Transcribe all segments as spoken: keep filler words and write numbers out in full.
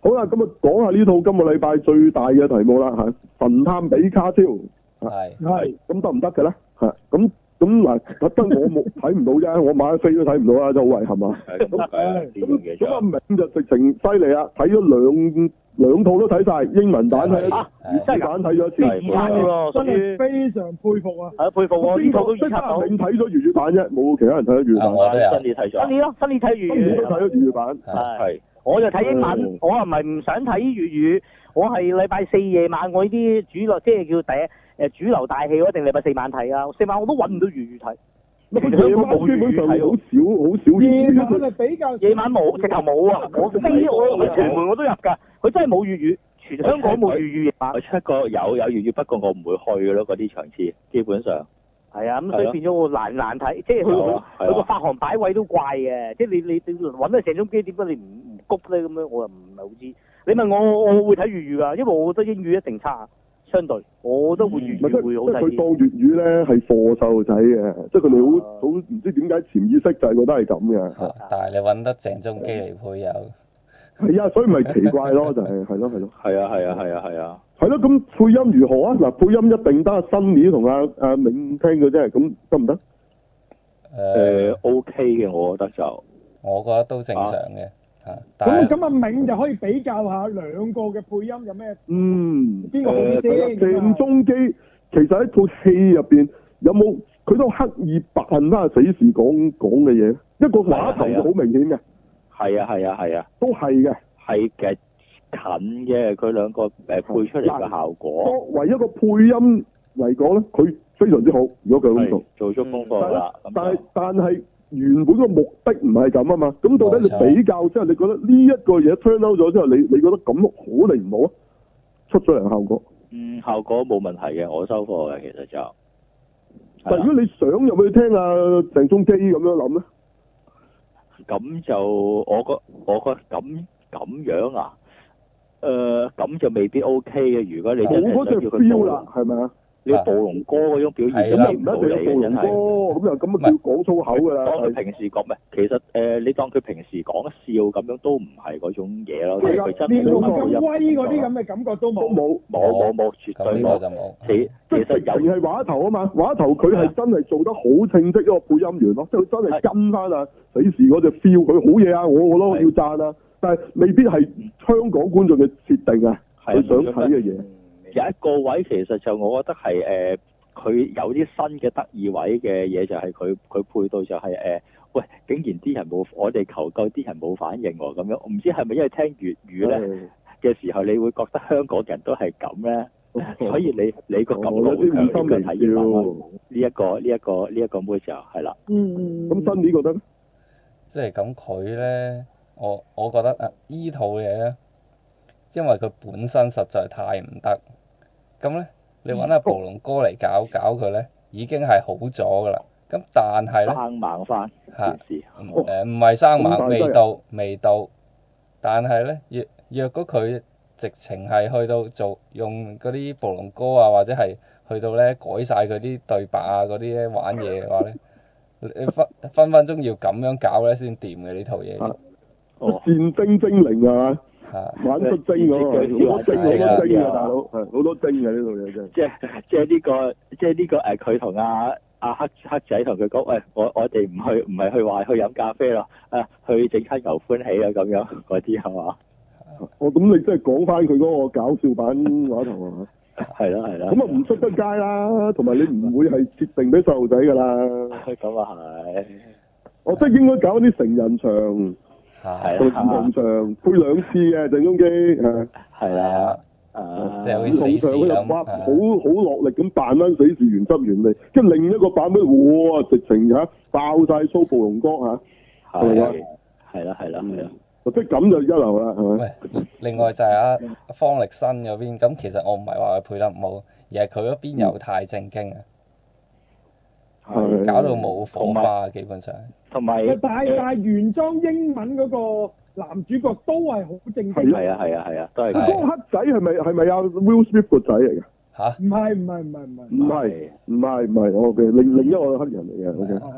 好啦，咁啊講下呢套今個禮拜最大嘅題目啦嚇，神探比卡超係係咁得唔得嘅咧？係咁咁嗱，特登我冇睇唔到啫，我買咗飛都睇唔到啦，就好遺憾啊！ 係咁係咁咁阿銘就直情犀利啊，睇咗兩兩套都睇晒，英文版睇，粵語版睇咗一次， 係喎， 真係非常佩服啊！ 係佩服喎，呢套都預測到。 你睇咗粵語版啫，冇其他人睇咗粵語版。 我都有新年睇咗。新年咯，新年睇粵語。 新年都睇咗粵語版。 係。我就睇英文，我又唔係唔想睇粵語，我係禮拜四夜晚我呢啲主流，即係叫第誒主流大戲，我一定禮拜四晚睇啊！四晚我都揾唔到粵語睇。 夜晚基本上係好少好少。 夜晚係比較。 夜晚冇，直頭冇啊！我飛我我屯門我都入㗎，佢真係冇粵語，全香港冇粵語夜晚。 我出過有有粵語，不過我唔會去嘅咯，嗰啲場次基本上。 係啊，咁所以變咗我難難睇，即係佢佢佢個發行擺位都怪嘅，即係你你你揾到鄭中基點解你唔唔谷咧咁樣，我又唔係好知。你問我我會睇粵語㗎，因為我覺得英語一定差，相對我都會粵語會好睇啲。 佢當粵語咧係貨細路仔嘅，即係佢哋好好唔知點解潛意識就係覺得係咁嘅。 但係你揾得鄭中基嚟配有。 係啊，所以咪奇怪咯，就係係咯係咯。 係啊係啊係啊係啊。 係咯，咁配音如何啊？嗱，配音一定得阿新年同阿阿銘聽嘅啫，咁得唔得？ 誒 OK 嘅，我覺得就。 我覺得都正常嘅嚇。 咁咁阿銘就可以比較下兩個嘅配音有咩？ 嗯。 邊個好啲先？ 鄭中基其實喺套戲入邊有冇佢都刻意扮翻死侍講講嘅嘢？一個話頭就好明顯嘅。 係啊係啊係啊。 都係嘅。 係嘅。近嘅，佢兩個誒配出嚟嘅效果。 作為一個配音嚟講咧，佢非常之好。如果佢咁做， 做足功課啦。 但係但係原本個目的唔係咁啊嘛。咁到底你比較之後，你覺得呢一個嘢 turn out 咗之後，你你覺得咁好定唔好啊？出咗嚟效果？ 嗯，效果冇問題嘅，我收貨嘅其實就。 但如果你想入去聽啊鄭中基咁樣諗咧， 咁就我覺我覺咁咁樣啊？誒咁、呃、就未必 OK 嘅，如果你真係想要佢 feel 啦，係咪啊？ 你暴龍哥嗰種表現咁又唔一定要暴龍哥，咁又咁啊要講粗口㗎啦。 當佢平時講咩？其實誒、呃，你當佢平時講笑咁樣都唔係嗰種嘢咯。 係佢真連龍咁威嗰啲咁嘅感覺都冇。 冇冇冇冇，絕對冇。其其實有係話頭啊嘛，話頭佢係真係做得好稱職一個配音員咯，即係佢真係跟翻啊死侍嗰隻 feel，佢好嘢啊！我我都要讚啊！但係未必係香港觀眾嘅設定啊，佢想睇嘅嘢。 有一個位其實就我覺得係誒，佢、呃、有啲新嘅得意位嘅嘢，就係佢佢配到就係、是、誒、呃，喂，竟然啲人冇我哋求救，啲人冇反應喎，咁樣唔知係咪因為聽粵語咧嘅時候，你會覺得香港人都係咁咧？所以你你個感覺會強啲嘅睇英文呢一個呢一、這個呢一、這個妹就係啦。 嗯嗯。 咁新年覺得咧？ 即係咁佢咧。我我覺得啊，依套嘢咧，因為佢本身實在太唔得，咁咧你揾阿暴龍哥嚟搞搞佢咧，已經係好咗噶啦。咁但係咧， 生猛翻嚇，誒唔係生猛，未到未到，但係咧，若若果佢直情係去到做用嗰啲暴龍哥啊，或者係去到咧改曬佢啲對白啊嗰啲咧玩嘢嘅話咧，你分分分鐘要咁樣搞咧先掂嘅呢套嘢。 哦，戰精精靈啊，玩出精嗰個，好多精好多精啊，大佬，係好多精嘅呢套嘢真係。 即係即係呢個，即係呢個誒，佢同阿阿黑黑仔同佢講，喂，我我哋唔去，唔係去話去飲咖啡咯，啊，去整餐牛歡喜啊咁樣嗰啲係嘛？ 哦，咁你即係講翻佢嗰個搞笑版話頭係嘛？ 係啦係啦。 咁啊唔出得街啦，同埋你唔會係設定俾細路仔㗎啦。 咁啊係。 我即係應該搞啲成人場。 係到唔同場配兩次嘅鄭中基係係啦， 誒，即係好似死侍咁， 好好落力咁扮翻死侍原汁原味，跟住另一個版本，哇！直情嚇爆曬粗暴龍哥嚇，係咪啊？ 係啦係啦係啦， 即係咁就一流啦，係咪？ 另外就係阿方力申嗰邊，咁其實我唔係話佢配得唔好，而係佢嗰邊又太正經啊。 係搞到冇火花，基本上。 同埋， 但係但係原裝英文嗰個男主角都係好正經。 係啊係啊係啊，都係。 嗰個黑仔係咪係咪阿 Will Smith 個仔嚟㗎？ 嚇？ 唔係唔係唔係唔係。 唔係唔係唔係，我嘅另另一個黑人嚟嘅，OK。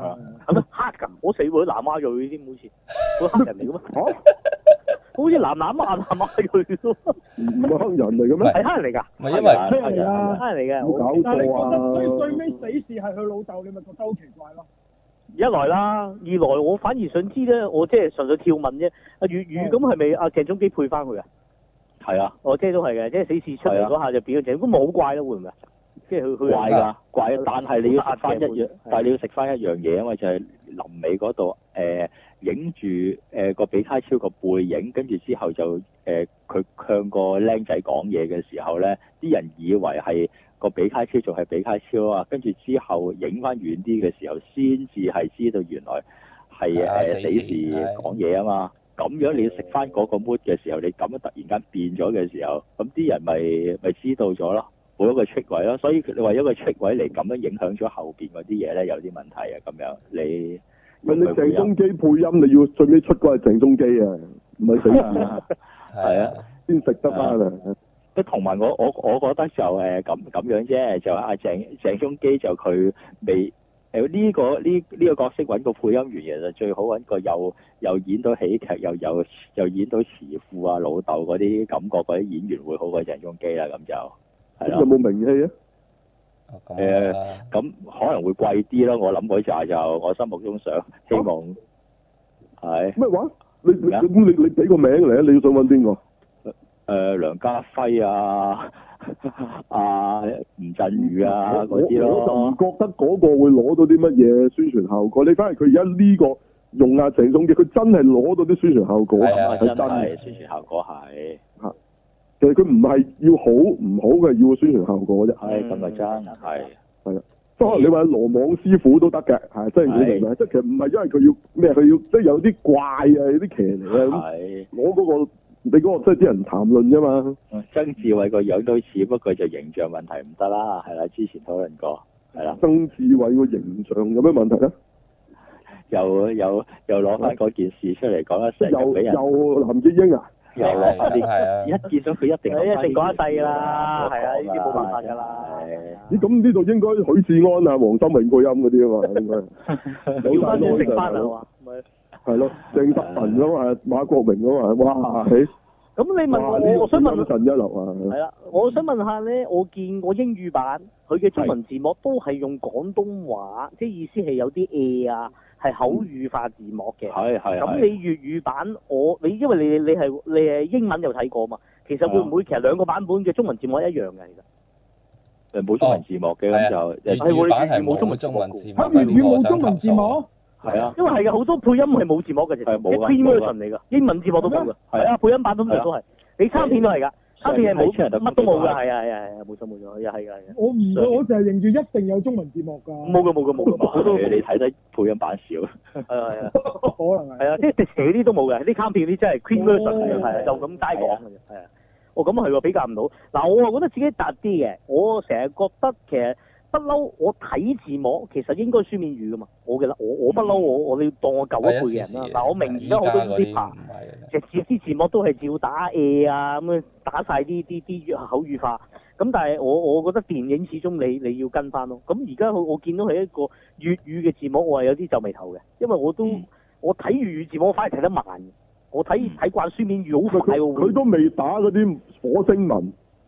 係咩黑人？我死喎，南亞裔添，好似佢黑人嚟嘅咩？ 嚇， 好似南南亞南亞裔咯， 唔係黑人嚟嘅咩？ 係黑人嚟㗎， 唔係因為黑人嚟㗎。 黑人嚟嘅。 冇搞但係你覺錯得最啊！ 最尾死侍係佢老豆，你咪覺得好奇怪咯？ 一來啦，二來我反而想知咧，我即係純粹跳問啫。阿粵語咁係咪阿鄭中基配翻佢啊？ 係啊， 哦，即係都係嘅，即係死侍出嚟嗰下就變咗鄭，咁咪好怪咯，會唔會？即係佢佢怪㗎，怪㗎，但係你要食翻一樣係， 但係你要食翻一樣嘢，因為就係臨尾嗰度誒影住誒個比卡超個背影，跟住之後就誒佢、呃、向個僆仔講嘢嘅時候咧，啲人以為係個比卡超仲係比卡超啊，跟住之後影翻遠啲嘅時候，先至係知道原來係誒、呃、死侍講嘢啊嘛。咁樣你要食翻嗰個 mood 嘅時候，你咁樣突然間變咗嘅時候，咁啲人咪咪知道咗咯。冇一個出位咯，所以你為一個出位嚟咁樣影響咗後邊嗰啲嘢咧，有啲問題啊咁樣。你問你鄭中基配音，你要最尾出嗰係鄭中基啊，唔係死侍啊， 係啊， 先食得翻啊！ 即同埋我我我覺得就誒咁咁樣啫，就阿鄭鄭中基就佢未誒呢個呢呢、這個角色揾個配音員，其實最好揾個又又演到喜劇，又有又演到慈父啊老豆嗰啲感覺嗰啲演員會好過鄭中基啦，咁就。係啦， 有冇名氣啊？ 誒，咁可能會貴啲咯。我諗嗰扎就我心目中想希望係咩話？你你咁你你俾個名嚟啊！你想揾邊個？ 誒，梁家輝啊，阿吳鎮宇啊嗰啲咯。 我就唔覺得嗰個會攞到啲乜嘢宣傳效果。你反而佢而家呢個用阿鄭中基，佢真係攞到啲宣傳效果。 係啊，真係真係宣傳效果係。 嚇！其實佢唔係要好唔好嘅，要個宣傳效果啫。 係咁啊，真係。 係啊，即係可能你話羅網師傅都得嘅，係真係你明白？即係其實唔係因為佢要咩，佢要即係有啲怪啊，有啲騎呢啊咁。攞嗰個你嗰個即係啲人談論啫嘛。 曾志偉個樣都似，不過就形象問題唔得啦，係啦，之前討論過，係啦。 曾志偉個形象有咩問題咧？ 又又又攞翻嗰件事出嚟講一成， 又俾人又藍潔瑛啊！ 又攞翻啲， 係一見到佢一定一定講一世㗎啦，係啊，呢啲冇辦法㗎啦。 咦，咁呢度應該許志安啊、黃心穎配音嗰啲啊嘛，應該。 要翻先食翻啊嘛，咪係咯，鄭德文啊嘛，馬國明啊嘛，哇！ 咁你問我，我我想問， 神一流啊！ 係啦，我想問下咧，我見過英語版佢嘅中文字幕都係用廣東話，即係意思係有啲誒啊，係口語化字幕嘅。 係係。 咁你粵語版，我你因為你你係你係英文有睇過嘛？其實會唔會其實兩個版本嘅中文字幕一樣嘅？其實誒冇中文字幕嘅咁就粵語版係冇中文字幕。 嚇，粵語冇中文字幕？ 係啊， 因為係嘅，好多配音係冇字幕嘅，其實係 free version 嚟㗎，英文字幕都冇㗎。係啊，配音版通常都係，你參片都係㗎，參片係冇乜都冇㗎，係啊係啊係啊，冇錯冇錯，又係㗎係啊。 我唔會，我就係認住一定有中文字幕㗎。 冇㗎冇㗎冇㗎，我都你睇得配音版少。 係啊係啊， 可能係。 係啊，即係迪士尼啲都冇嘅，啲參片啲真係 free version 嚟嘅，係啊，就咁齋講嘅啫，係啊。哦，咁係喎，比較唔到。嗱，我係覺得自己突啲嘅，我成日覺得其實。不嬲，我睇字幕其實應該書面語噶嘛。我記得我我不嬲，我我你當我舊一輩嘅人啦。嗱，我明而家好多啲拍，其實啲字幕都係照打 A 啊咁樣打晒啲啲啲口語化。咁但係我我覺得電影始終你你要跟翻咯。咁而家我我見到係一個粵語嘅字幕，我係有啲皺眉頭嘅，因為我都、嗯、我睇粵語字幕我反而睇得慢。我睇睇慣書面語好快喎。 佢都未打嗰啲火星文。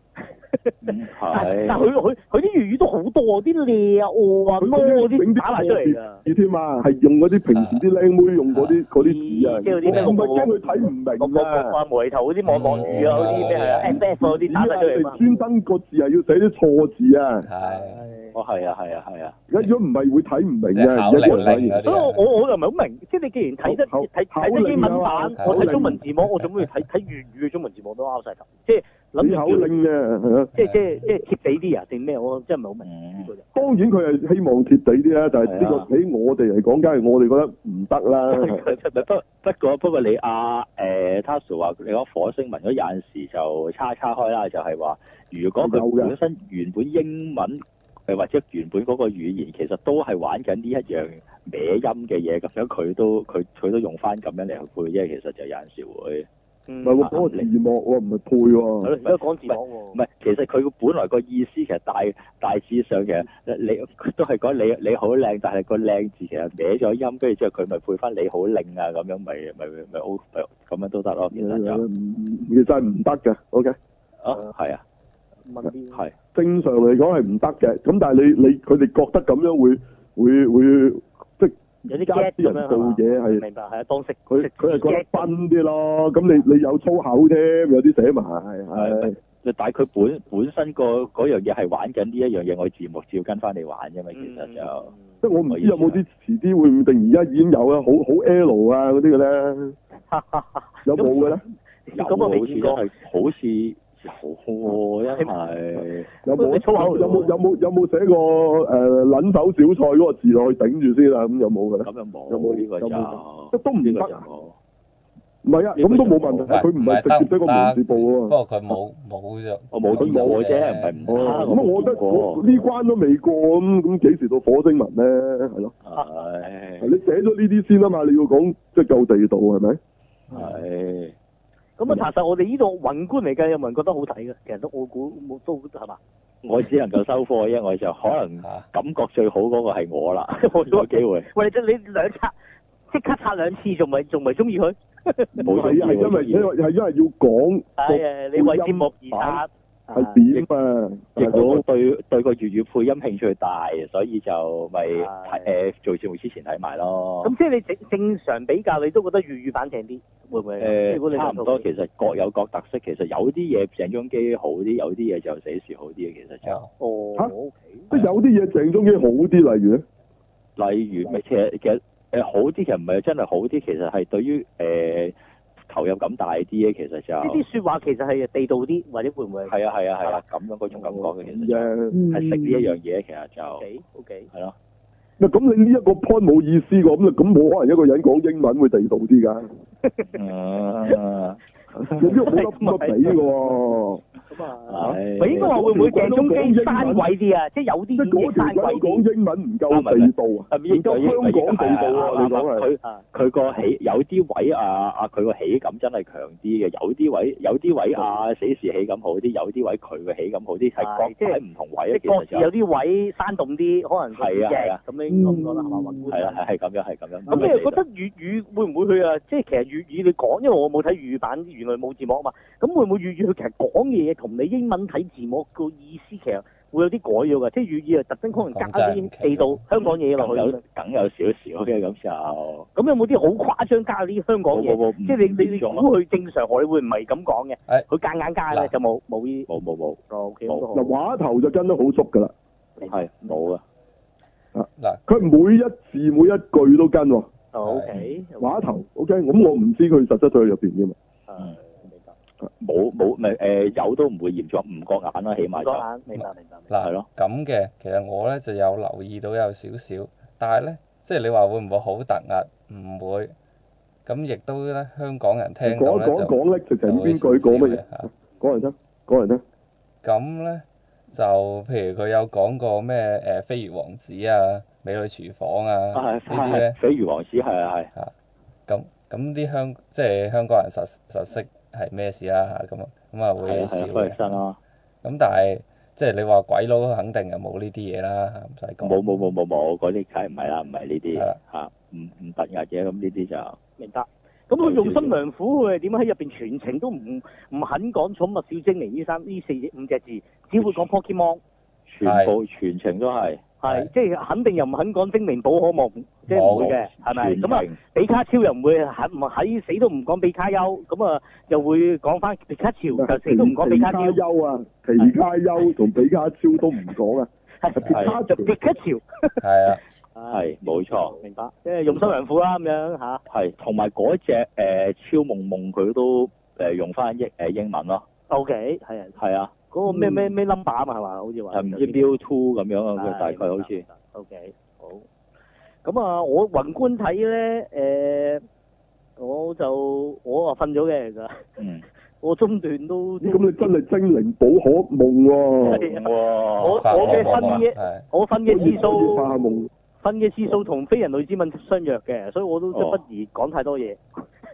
係， 但佢佢佢啲粵語都好多，啲咧啊、哦啊、咯嗰啲打埋出嚟㗎。添啊，係用嗰啲平時啲靚妹用嗰啲嗰啲字啊， 即係啲咩？ 我咪驚佢睇唔明啊！ 啊，無厘頭嗰啲網網語啊，嗰啲咩係啊 ，F F 嗰啲打埋出嚟嘛。 專登個字係要寫啲錯字啊！ 係， 哦係啊係啊係啊！ 如果唔係會睇唔明嘅，而家啲人睇。 所以我我我又唔係好明，即係你既然睇得睇睇得英文版，我睇中文字幕，我做咩要睇睇粵語嘅中文字幕都拗晒頭？即係諗住口令嘅， 即係即係即係貼地啲啊，定咩？我真係唔係好明呢個就。 當然佢係希望貼地啲啦，但係呢個喺我哋嚟講，梗係我哋覺得唔得啦。 不不過不過你阿誒 Tasuku 話你講火星文嗰有陣時就叉叉開啦，就係話如果佢本身原本英文誒或者原本嗰個語言其實都係玩緊呢一樣歪音嘅嘢，咁樣佢都佢佢都用翻咁樣嚟去配啫，其實就有陣時會。 嗯唔係喎，嗰個字幕喎，唔係配喎。 係咯，而家講字幕喎。 唔係，其實佢個本來個意思其實大大致上其實你都係講你你好靚，但係個靚字其實歪咗音，跟住之後佢咪配翻你好靚啊咁樣，咪咪咪 O 咁樣都得咯。其實就唔其實係唔得嘅，OK。 啊，係啊， 問啲係正常嚟講係唔得嘅，咁但係你你佢哋覺得咁樣會會會即係有啲而家 get 啲人做嘢係明白係啊，當食佢佢係覺得分啲咯，咁你你有粗口添，有啲寫埋係。 但係佢本本身個嗰樣嘢係玩緊呢一樣嘢，我字幕照跟翻你玩啫嘛，其實就即係我唔知有冇啲遲啲會唔定而家已經有啦，好好 L 啊嗰啲嘅咧，有冇嘅咧？ 有咁我未好似見過係好似有喎，因為有冇粗口有冇有冇有冇寫過誒撚手小菜嗰個字落去頂住先啊？咁有冇嘅咧？ 咁又冇， 有冇呢個就即都唔得啊？唔係啊， 呢個咁都冇問題，佢唔係直接俾個文字報喎。 不過佢冇冇咗， 我冇見過啫，唔係唔得。 咁啊，我覺得我呢關都未過，咁咁幾時到火星文咧？係咯。 係。 你寫咗呢啲先啊嘛，你要講即係夠地道係咪？ 係。 咁啊，查實我哋呢度宏觀嚟計，有冇人覺得好睇嘅？其實都我估冇都係嘛。 我只能夠收貨，因為我就可能感覺最好嗰個係我啦，有機會。 喂，即係你兩刷即刻刷兩次，仲咪仲咪中意佢？ 冇係啊，係因為因為係因為要講。 係啊，你為節目而刷。 係點啊？ 亦都對對個粵語配音興趣大，所以就咪睇誒做節目之前睇埋咯。 咁即係你正正常比較，你都覺得粵語版正啲，會唔會？ 誒，差唔多，其實各有各特色。其實有啲嘢鄭中基好啲，有啲嘢就死時好啲嘅。其實就哦， 嚇，即係有啲嘢鄭中基好啲，例如咧， 例如咪其實其實誒好啲，其實唔係真係好啲，其實係對於誒。投入感大啲嘅，其實就呢啲説話其實係地道啲，或者會唔會？ 係啊係啊係啊，咁樣嗰種感覺嘅，其實就係食呢一樣嘢，其實就 OK OK 係咯。 咁你呢一個 point 冇意思喎，咁咁冇可能一個人講英文會地道啲㗎。 嗯， 有啲冇得咁得比嘅喎。 咁啊，咪應該話會唔會鄭中基生鬼啲啊？即係有啲嘢生鬼啲。 講英文唔夠地道啊！唔夠香港地道啊！你講係佢佢個起有啲位啊啊，佢個喜感真係強啲嘅。有啲位有啲位啊，死時喜感好啲，有啲位佢嘅喜感好啲，係各喺唔同位啊。 即係各自有啲位生動啲，可能係啊，咁樣咁講啦，係嘛？ 係啦，係係咁樣，係咁樣。 咁你又覺得粵語會唔會去啊？即係其實粵語你講，因為我冇睇粵語版，原來冇字幕啊嘛。咁會唔會粵語佢其實講嘢同你英文睇字幕個意思其實會有啲改咗㗎？即係粵語啊，特登可能加啲地道香港嘢落去。 梗有少少嘅咁就。咁有冇啲好誇張加啲香港嘢？即係你你你估佢正常我會唔係咁講嘅？佢夾硬加咧就冇冇呢？ 冇冇冇。 O K 都好。 嗱話頭就跟得好足㗎啦。 係冇啊。 嗱，佢每一字每一句都跟喎。 O K。 話頭 O K，咁我唔知佢實質在入邊嘅嘛。 嗯。冇冇咪誒有都唔會嚴重，唔覺眼啦，起碼就。 覺眼，明白明白。 嗱係咯。咁嘅，其實我咧就有留意到有少少，但係咧，即係你話會唔會好突兀？唔會。咁亦都咧，香港人聽到咧就。講講講咧，直情邊句講乜嘢？講嚟聽，講嚟聽。咁咧就譬如佢有講過咩誒飛魚王子啊、美女廚房啊呢啲咧。 飛魚王子係啊係。 嚇！咁咁啲香即係香港人實實識。係咩事啊？咁啊，咁啊會笑嘅。咁但係即係你話鬼佬肯定係冇呢啲嘢啦，唔使講。冇冇冇冇冇，嗰啲梗係唔係啦，唔係呢啲嚇，唔唔突兀嘅咁呢啲就。 明白。咁佢用心良苦，佢係點喺入邊全程都唔唔肯講寵物小精靈呢三呢四隻五隻字，只會講 Pokemon。 全部全程都係。 係，即係肯定又唔肯講精靈寶可夢，即係唔會嘅，係咪？咁啊，比卡超又唔會喺唔喺死都唔講比卡丘，咁啊又會講翻比卡超，就死都唔講比卡超。 比卡丘啊，皮卡丘同比卡超都唔講啊， 係比卡就比卡超。 係啊， 係冇錯。 明白，即係用心良苦啦，咁樣嚇。 係，同埋嗰隻誒超夢夢佢都誒用翻英誒英文咯。 O K，係啊。係啊。嗰個咩咩咩 number 啊嘛係嘛？好似話係唔知 Bill Two 咁樣啊，佢大概好似。 O K，好。咁啊，我宏觀睇咧，誒，我就我啊瞓咗嘅其實。嗯。我中段都。 咁你真係精靈寶可夢喎！ 哇！我我嘅瞓嘅，我瞓嘅次數。發夢。瞓嘅次數同非人類之吻相若嘅，所以我都即不宜講太多嘢。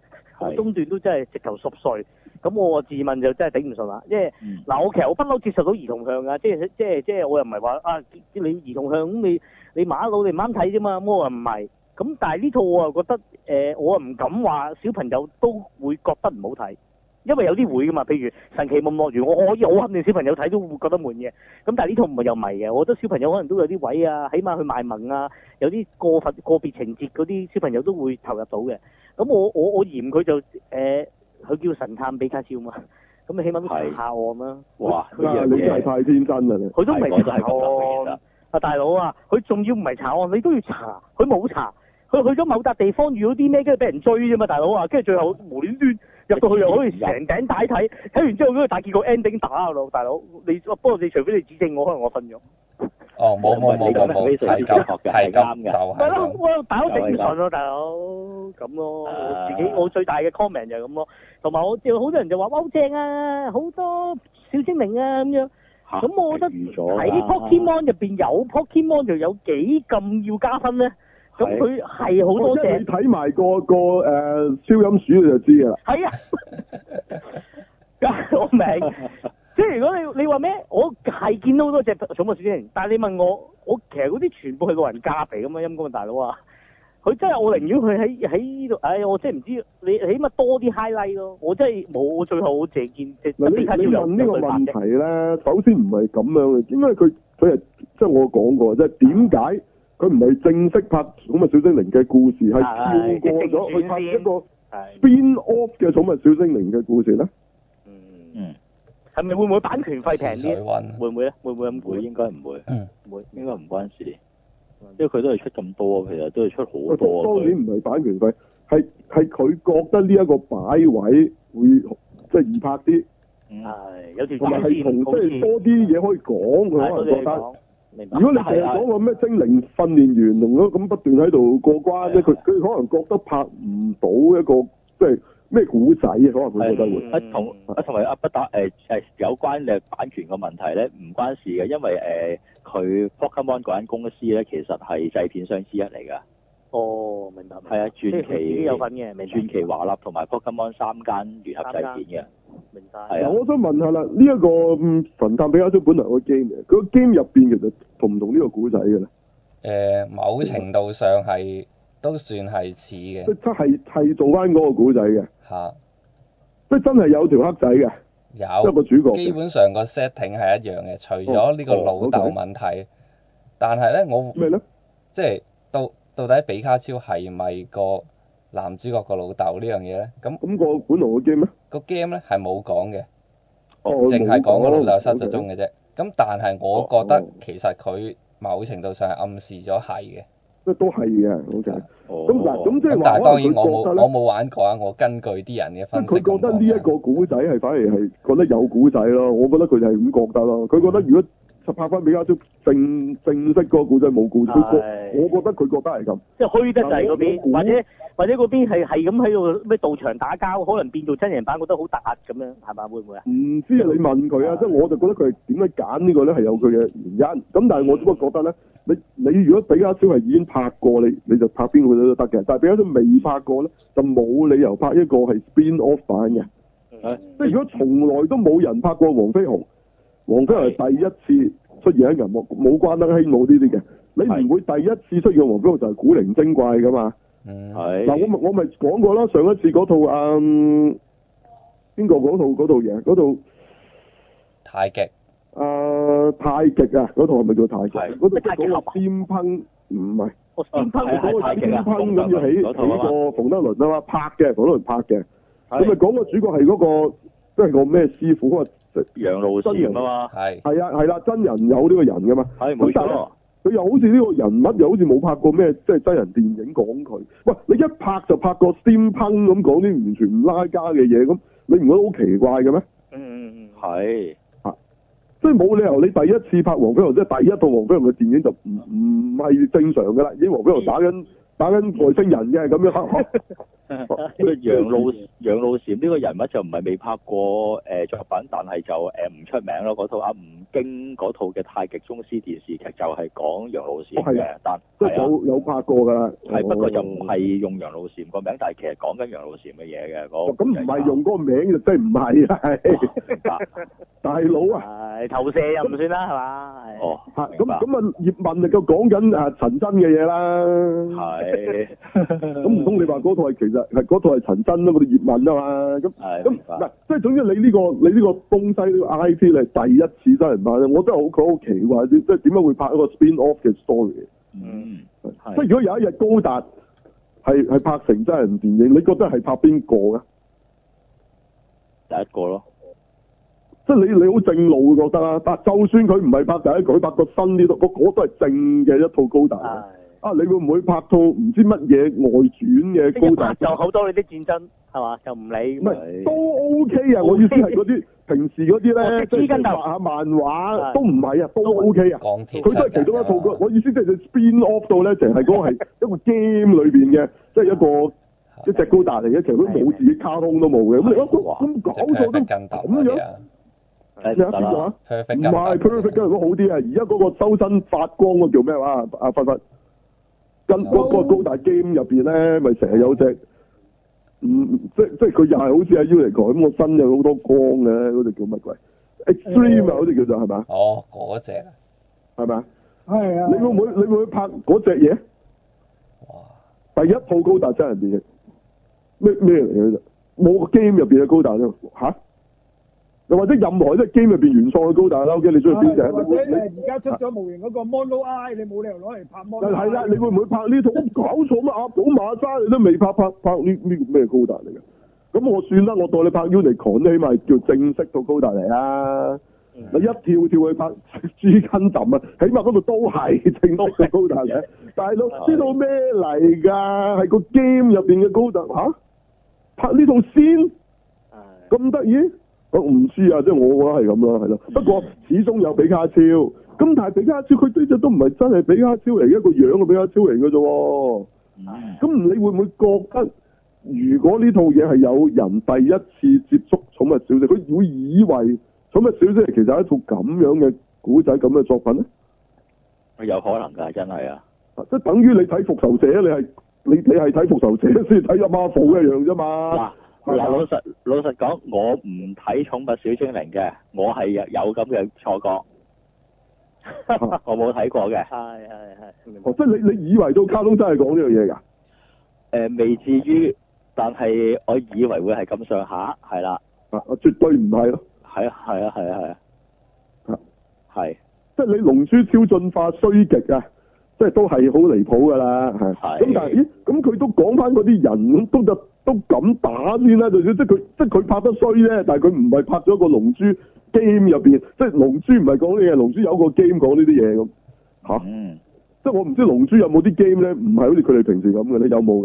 個中段都真係直頭十歲，咁我自問就真係頂唔順啦。因為嗱、嗯，我其實我不嬲接受到兒童向啊，即係即係即係我又唔係話啊，你兒童向咁你你馬佬你唔啱睇啫嘛，咁我又唔係。咁但係呢套我又覺得誒、呃，我又唔敢話小朋友都會覺得唔好睇。因為有啲會噶嘛，譬如神奇夢樂園，我可以好肯定小朋友睇都會覺得悶嘅。咁但係呢套唔係又唔係嘅，我覺得小朋友可能都有啲位啊，起碼去賣萌啊，有啲過分個別情節嗰啲小朋友都會投入到嘅。咁我我我嫌佢就誒，佢、呃、叫神探比卡超嘛，咁你起碼都查下案啦。 哇！ 佢啊，你真係太天真啦！ 佢都唔係查案，啊大佬啊，佢仲要唔係查案，你都要查，佢冇查，佢去咗某笪地方遇到啲咩，跟住俾人追啫嘛，大佬啊，跟住最後無端端。入到去又可以成頂帶睇，睇完之後嗰個大結局 ending 打啊老大佬，你不過你除非你指正我，可能我瞓咗。 哦，冇冇冇冇冇，係咁係咁就係。 係咯，我大佬頂唔順咯，大佬咁咯，我自己我最大嘅 comment 就係咁咯。同埋我知好多人就話哇好正啊，好多小精靈啊咁樣。咁我覺得喺 Pokemon 入邊有 Pokemon 就有幾咁要加分咧。咁佢係好多隻，即係你睇埋個個誒消音鼠你就知㗎啦。係啊，我明。即係如果你你話咩，我係見到好多隻寵物小精靈，但係你問我，我其實嗰啲全部係個人夾嚟㗎嘛，陰公大佬啊！佢真係我寧願佢喺喺呢度，唉，我真係唔知你起碼多啲 highlight 咯。我真係冇最後我淨係見即係比卡超有呢個問題咧，首先唔係咁樣嘅，因為佢佢係即係我講過，即係點解？佢唔係正式拍寵物小精靈嘅故事，係跳過咗去拍一個 spin off 嘅寵物小精靈嘅故事咧。 嗯嗯，係咪會唔會版權費平啲？會唔會咧？會唔會咁貴？ 應該唔會。 嗯， 唔會，應該唔關事。因為佢都係出咁多，其實都係出好多。 當然唔係版權費，係係佢覺得呢一個擺位會即係易拍啲。 係有條同埋係同即係多啲嘢可以講，佢可能覺得。如果你成日講個咩精靈訓練員同咗咁不斷喺度過關咧，佢佢可能覺得拍唔到一個即係咩古仔啊，可能佢覺得會。 啊同啊同埋阿不打誒誒有關嘅版權嘅問題咧，唔關事嘅，因為誒佢 Pokemon 嗰間公司咧，其實係製片商之一嚟㗎。 哦，明白。 係啊，傳奇有份嘅， 傳奇華納同埋 Pokemon 三間聯合製片嘅。 明白。 係啊，我想問下啦，呢、這、一個嗯神探比卡超本來個 game 嘅，佢個 game 入邊其實同唔同呢個古仔嘅咧？ 誒、呃，某程度上係都算係似嘅。 即係係做翻嗰個古仔嘅。嚇、啊！即係真係有條黑仔嘅。有。一個主角。 基本上個 setting 係一樣嘅，除咗呢個老豆問題。哦哦 okay. 但係咧，我咩咧？ 即係到到底比卡超係咪個男主角個老豆呢樣嘢咧？咁咁個本來個 game 咧？ 個 game 咧係冇講嘅， 哦， 淨係講個老豆失咗蹤嘅啫。咁、 okay. 但係我覺得其實佢某程度上係暗示咗係嘅。 即都係嘅，好似。咁嗱，咁即係話， 但係當然我冇我冇玩過啊！我根據啲人嘅分析。 佢覺得呢一個古仔係反而係覺得有古仔咯，我覺得佢就係咁覺得咯。佢覺得如果拍翻比卡超正正式嗰個古仔冇故事，我覺得佢覺得係咁。即係虛得滯嗰邊，或者或者嗰邊係係咁喺度咩道場打交，可能變做真人版，覺得好突咁樣，係咪？會唔會啊？唔知啊，你問佢啊，即係我就覺得佢係點樣揀呢個咧，係有佢嘅原因。咁但係我只不過覺得咧，你你如果比卡超係已經拍過，你你就拍邊個都得嘅。但係比卡超未拍過咧，就冇理由拍一個係 spin off 版嘅。係，即係如果從來都冇人拍過黃飛鴻。黃飛鴻係第一次出現喺銀幕，冇關德興冇呢啲嘅，你唔會第一次出現黃飛鴻就係古靈精怪噶嘛。嗯，係。嗱，我咪我咪講過啦，上一次嗰套啊，邊個嗰套嗰套嘢？嗰套太極。 啊，太極啊！嗰套係咪叫太極？嗰套即係講個尖烹，唔係。哦，尖烹嗰個尖烹咁要起起個馮德倫啊嘛，拍嘅馮德倫拍嘅。咁咪講個主角係嗰個，即係個咩師傅啊？楊露真人啊嘛，係係啊係啦，真人有呢個人噶嘛，係冇錯。佢又好似呢個人物，又好似冇拍過咩，即係真人電影講佢。喂，你一拍就拍個 steampunk 咁講啲完全唔拉家嘅嘢，咁你唔覺得好奇怪嘅咩？嗯嗯嗯，係啊，即係冇理由你第一次拍黃飛鴻，即係第一套黃飛鴻嘅電影就唔唔係正常噶啦，已經黃飛鴻打緊打緊外星人嘅咁樣。 呢個楊露楊露禪呢個人物就唔係未拍過誒、呃、作品，但係就誒唔、呃、出名咯。嗰套阿吳京嗰套嘅太極宗師電視劇就係講楊露禪嘅， 哦、 但即係有有拍過㗎啦。 係、哦、不過就唔係用楊露禪個名，但係其實講緊楊露禪嘅嘢嘅嗰。 咁唔係用嗰個名就真係唔係啦，大佬啊！ 係投射又唔算啦，係嘛？ 哦， 咁咁啊，葉問就講緊啊陳真嘅嘢啦。 係。 咁唔通你話嗰套係其實係嗰套係陳真咯？嗰啲葉問啊嘛。咁咁嗱，即係總之你呢、這個你呢個東西呢、這個 I P 你係第一次真人版咧，我真係好佢好奇怪，即係點解會拍一個 spin off 嘅 story？ 嗯， 即係如果有一日高達係係拍成真人電影，你覺得係拍邊個啊？ 第一個咯。 即係你你好正路覺得啦，但就算佢唔係拍第一個，佢拍個新呢度，嗰嗰都係正嘅一套高達。啊，你會唔會拍套唔知乜嘢外傳嘅高達？ 就好多你啲戰爭係嘛，就唔理。 唔係都 OK 啊！我意思係嗰啲平時嗰啲咧，即係畫下漫畫都唔係啊，都 OK 啊。佢都係其中一套。我意思即係你 spin off 到咧，就係嗰個係一個 game 裏邊嘅，即係一個一隻高達嚟嘅，其實都冇自己卡通都冇嘅。咁你講咁搞錯都咁樣？咩啊？邊個啊？唔係 Perfect 嗰個好啲啊！而家嗰個周身發光嗰個叫咩話？阿發發跟嗰個高達 game 入邊咧，咪成日有隻，嗯，即即係佢又係好似阿 Unicorn 咁，個身有好多光嘅，嗰隻叫乜鬼 ？Extreme 啊，好似叫做係咪？ 哦，嗰隻啊， 係咪啊？ 係啊。 你會唔會你會唔會拍嗰隻嘢？哇！第一套高達真人電影，咩咩嚟嘅啫？冇個 game 入邊嘅高達啫，吓？又或者任何即係 game 入邊元素嘅高達啦，OK，你中意邊隻？ 或者誒而家出咗模型嗰個 Mono Eye，你冇理由攞嚟拍 Mono Eye。 係啦，你會唔會拍呢套？搞錯乜阿寶馬沙你都未拍拍拍呢呢個咩高達嚟嘅？咁我算啦，我當你拍 Unicorn 起碼叫正式到高達嚟啊！你、嗯、一跳跳去拍豬筋浸啊，起碼嗰度都係正式嘅高達嚟。大佬知道咩嚟㗎？係個 game 入邊嘅高達嚇？拍呢套先咁得意？我唔知啊，即係我覺得係咁啦，係咯。不過始終有比卡超，咁但係比卡超佢呢隻都唔係真係比卡超嚟，一個樣嘅比卡超嚟嘅啫。咁、嗯、你會唔會覺得，如果呢套嘢係有人第一次接觸寵物小姐，佢會以為寵物小姐其實係一套咁樣嘅古仔咁嘅作品咧？ 有可能㗎，真係啊！ 即係等於你睇復仇者，你係你你係睇復仇者先睇阿媽寶一樣啫嘛。 嗱，老實老實講，我唔睇寵物小精靈嘅，我係有有咁嘅錯覺，我冇睇過嘅。 係係係。 哦，即係你你以為到卡通真係講呢樣嘢㗎？ 誒、呃，未至於，但係我以為會係咁上下，係啦。 啊，絕對唔係咯。係啊，係啊，係啊，係啊。 係。 係。 即係你龍珠超進化衰極啊！即係都係好離譜㗎啦，係。係。咁但係，咦？咁佢都講翻嗰啲人都就。都咁打先啦，就算即係佢，即係佢拍得衰咧，但係佢唔係拍咗個龍珠 game 入邊，即係龍珠唔係講呢嘢，龍珠有個 game 講呢啲嘢咁嚇。嗯。即係我唔知龍珠有冇啲 game 咧，唔係好似佢哋平時咁嘅咧，有冇㗎？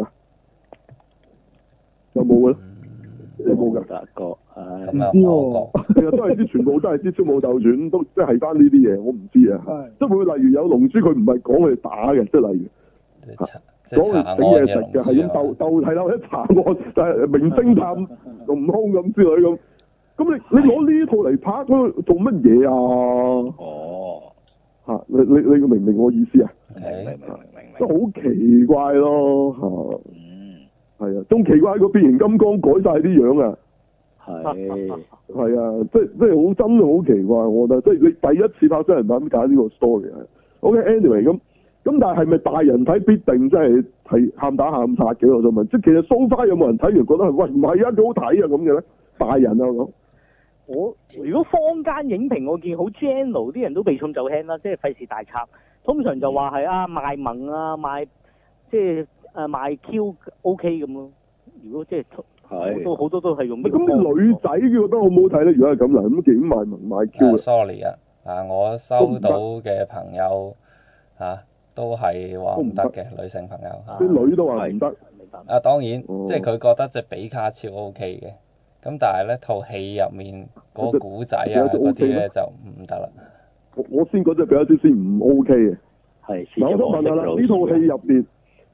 有冇嘅咧？有冇㗎？ 大哥，誒， 唔知喎。 其實都係啲全部都係啲超武鬥傳，都即係係翻呢啲嘢，我唔知啊。係。即係會例如有龍珠，佢唔係講佢哋打嘅，即係例如。講佢整嘢食嘅，係咁鬥鬥係啦，或者查案，就係名偵探悟空咁之類咁。咁你你攞呢套嚟拍，做乜嘢啊？ 哦， 嚇！你你你明唔明我意思啊？ 明明明明明。 都好奇怪咯嚇。 嗯。係啊，仲奇怪個變形金剛改晒啲樣啊！ 係。 係啊，即係即係好真好奇怪，我覺得，即係你第一次拍真人版搞呢個 story 啊。OK，anyway 咁。咁但係咪大人睇必定真係係喊打喊殺嘅？我想問，即係其實 so far有冇人睇完覺得係喂唔係啊幾好睇啊咁嘅咧？大人啊我我如果坊間影評我見好 general 啲人都避重就輕啦，即係費事大插。通常就話係啊賣萌啊賣即係誒賣 Q OK 咁咯。如果即係好多好多都係用咩？ 咁啲女仔覺得好唔好睇咧？如果係咁啦，咁幾賣萌賣 Q 啊 ？Sorry 啊，啊我收到嘅朋友嚇。都係話唔得嘅女性朋友， 啲女都話唔得。 啊，當然，哦、即係佢覺得即係比卡超 O K 嘅，咁但係咧套戲入面嗰個古仔啊嗰啲咧就唔得啦。 我我先嗰隻比卡超先唔 O K 嘅。係。嗱，我都問下啦，呢套戲入邊，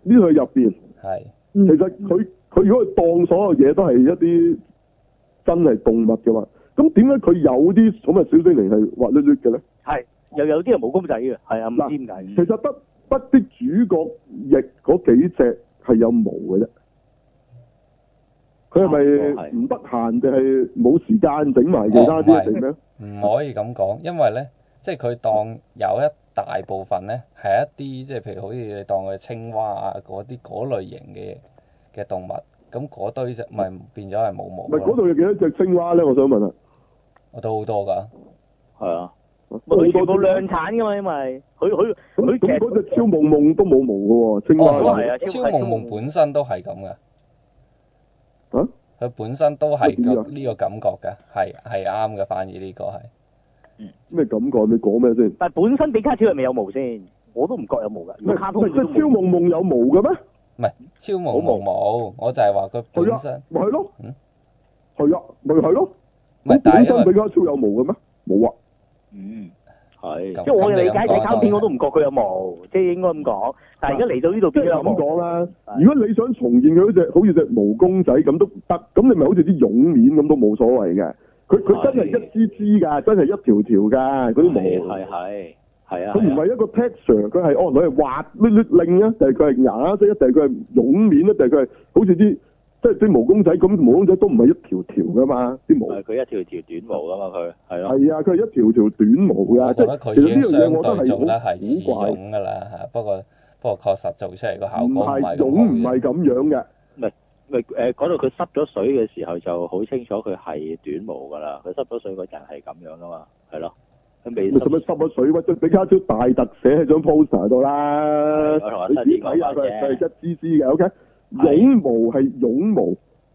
呢套入邊， 係其實佢佢如果佢當所有嘢都係一啲真係動物嘅話，咁點解佢有啲咁嘅小精靈係滑捋捋嘅咧？ 係又有啲係毛公仔嘅，係啊，唔知點解。 其實得得啲主角翼嗰幾隻係有毛嘅啫。佢係咪唔得閒定係冇時間整埋其他啲定咩？ 唔可以咁講，因為咧，即係佢當有一大部分咧係一啲即係譬如好似你當佢青蛙啊嗰啲嗰類型嘅嘅動物，咁嗰堆隻咪變咗係冇毛。 咪嗰度有幾多隻青蛙咧？我想問啊。 我都好多㗎。係啊。 佢全部量產㗎嘛，因為佢佢佢咁嗰隻超夢夢都冇毛㗎喎，青蛙。 哦，係啊，超夢夢本身都係咁㗎。 啊？ 佢本身都係個呢個感覺嘅，係係啱嘅，反而呢個係。 嗯。咩感覺？你講咩先？ 但係本身比卡超係咪有毛先？我都唔覺有毛㗎。 唔係即係超夢夢有毛嘅咩？ 唔係超夢夢冇，我就係話佢本身。 咪係咯。嗯。係啊，咪係咯。 唔係，但係本身比卡超有毛嘅咩？冇啊。 嗯。係。 即係我嘅理解睇卡片我都唔覺佢有毛，即係應該咁講。但係而家嚟到呢度變咗有毛。 咁講啦，如果你想重現佢嗰隻好似隻毛公仔咁都得，咁你咪好似啲絨面咁都冇所謂嘅。佢佢真係一支支㗎，真係一條條㗎，嗰啲毛。 係係係啊。 佢唔係一個 texture，佢係哦攞嚟滑捋捋令啊，定係佢係啞色，定係佢係絨面啊，定係佢係好似啲即係啲毛公仔咁，毛公仔都唔係一條條㗎嘛，啲毛。 係佢一條條短毛㗎嘛，佢係咯。 係啊，佢係一條條短毛㗎。 我覺得佢已經相對做得係似古怪絨㗎啦嚇，不過不過確實做出嚟個效果唔係咁好。 絨唔係咁樣嘅。 唔係咪誒講到佢濕咗水嘅時候就好清楚佢係短毛㗎啦，佢濕咗水嗰陣係咁樣㗎嘛，係咯。佢未。做乜濕咗水？喂，比卡超大特寫喺張 poster 度啦。你自己睇下佢係一支支嘅 ，OK。絨毛係絨毛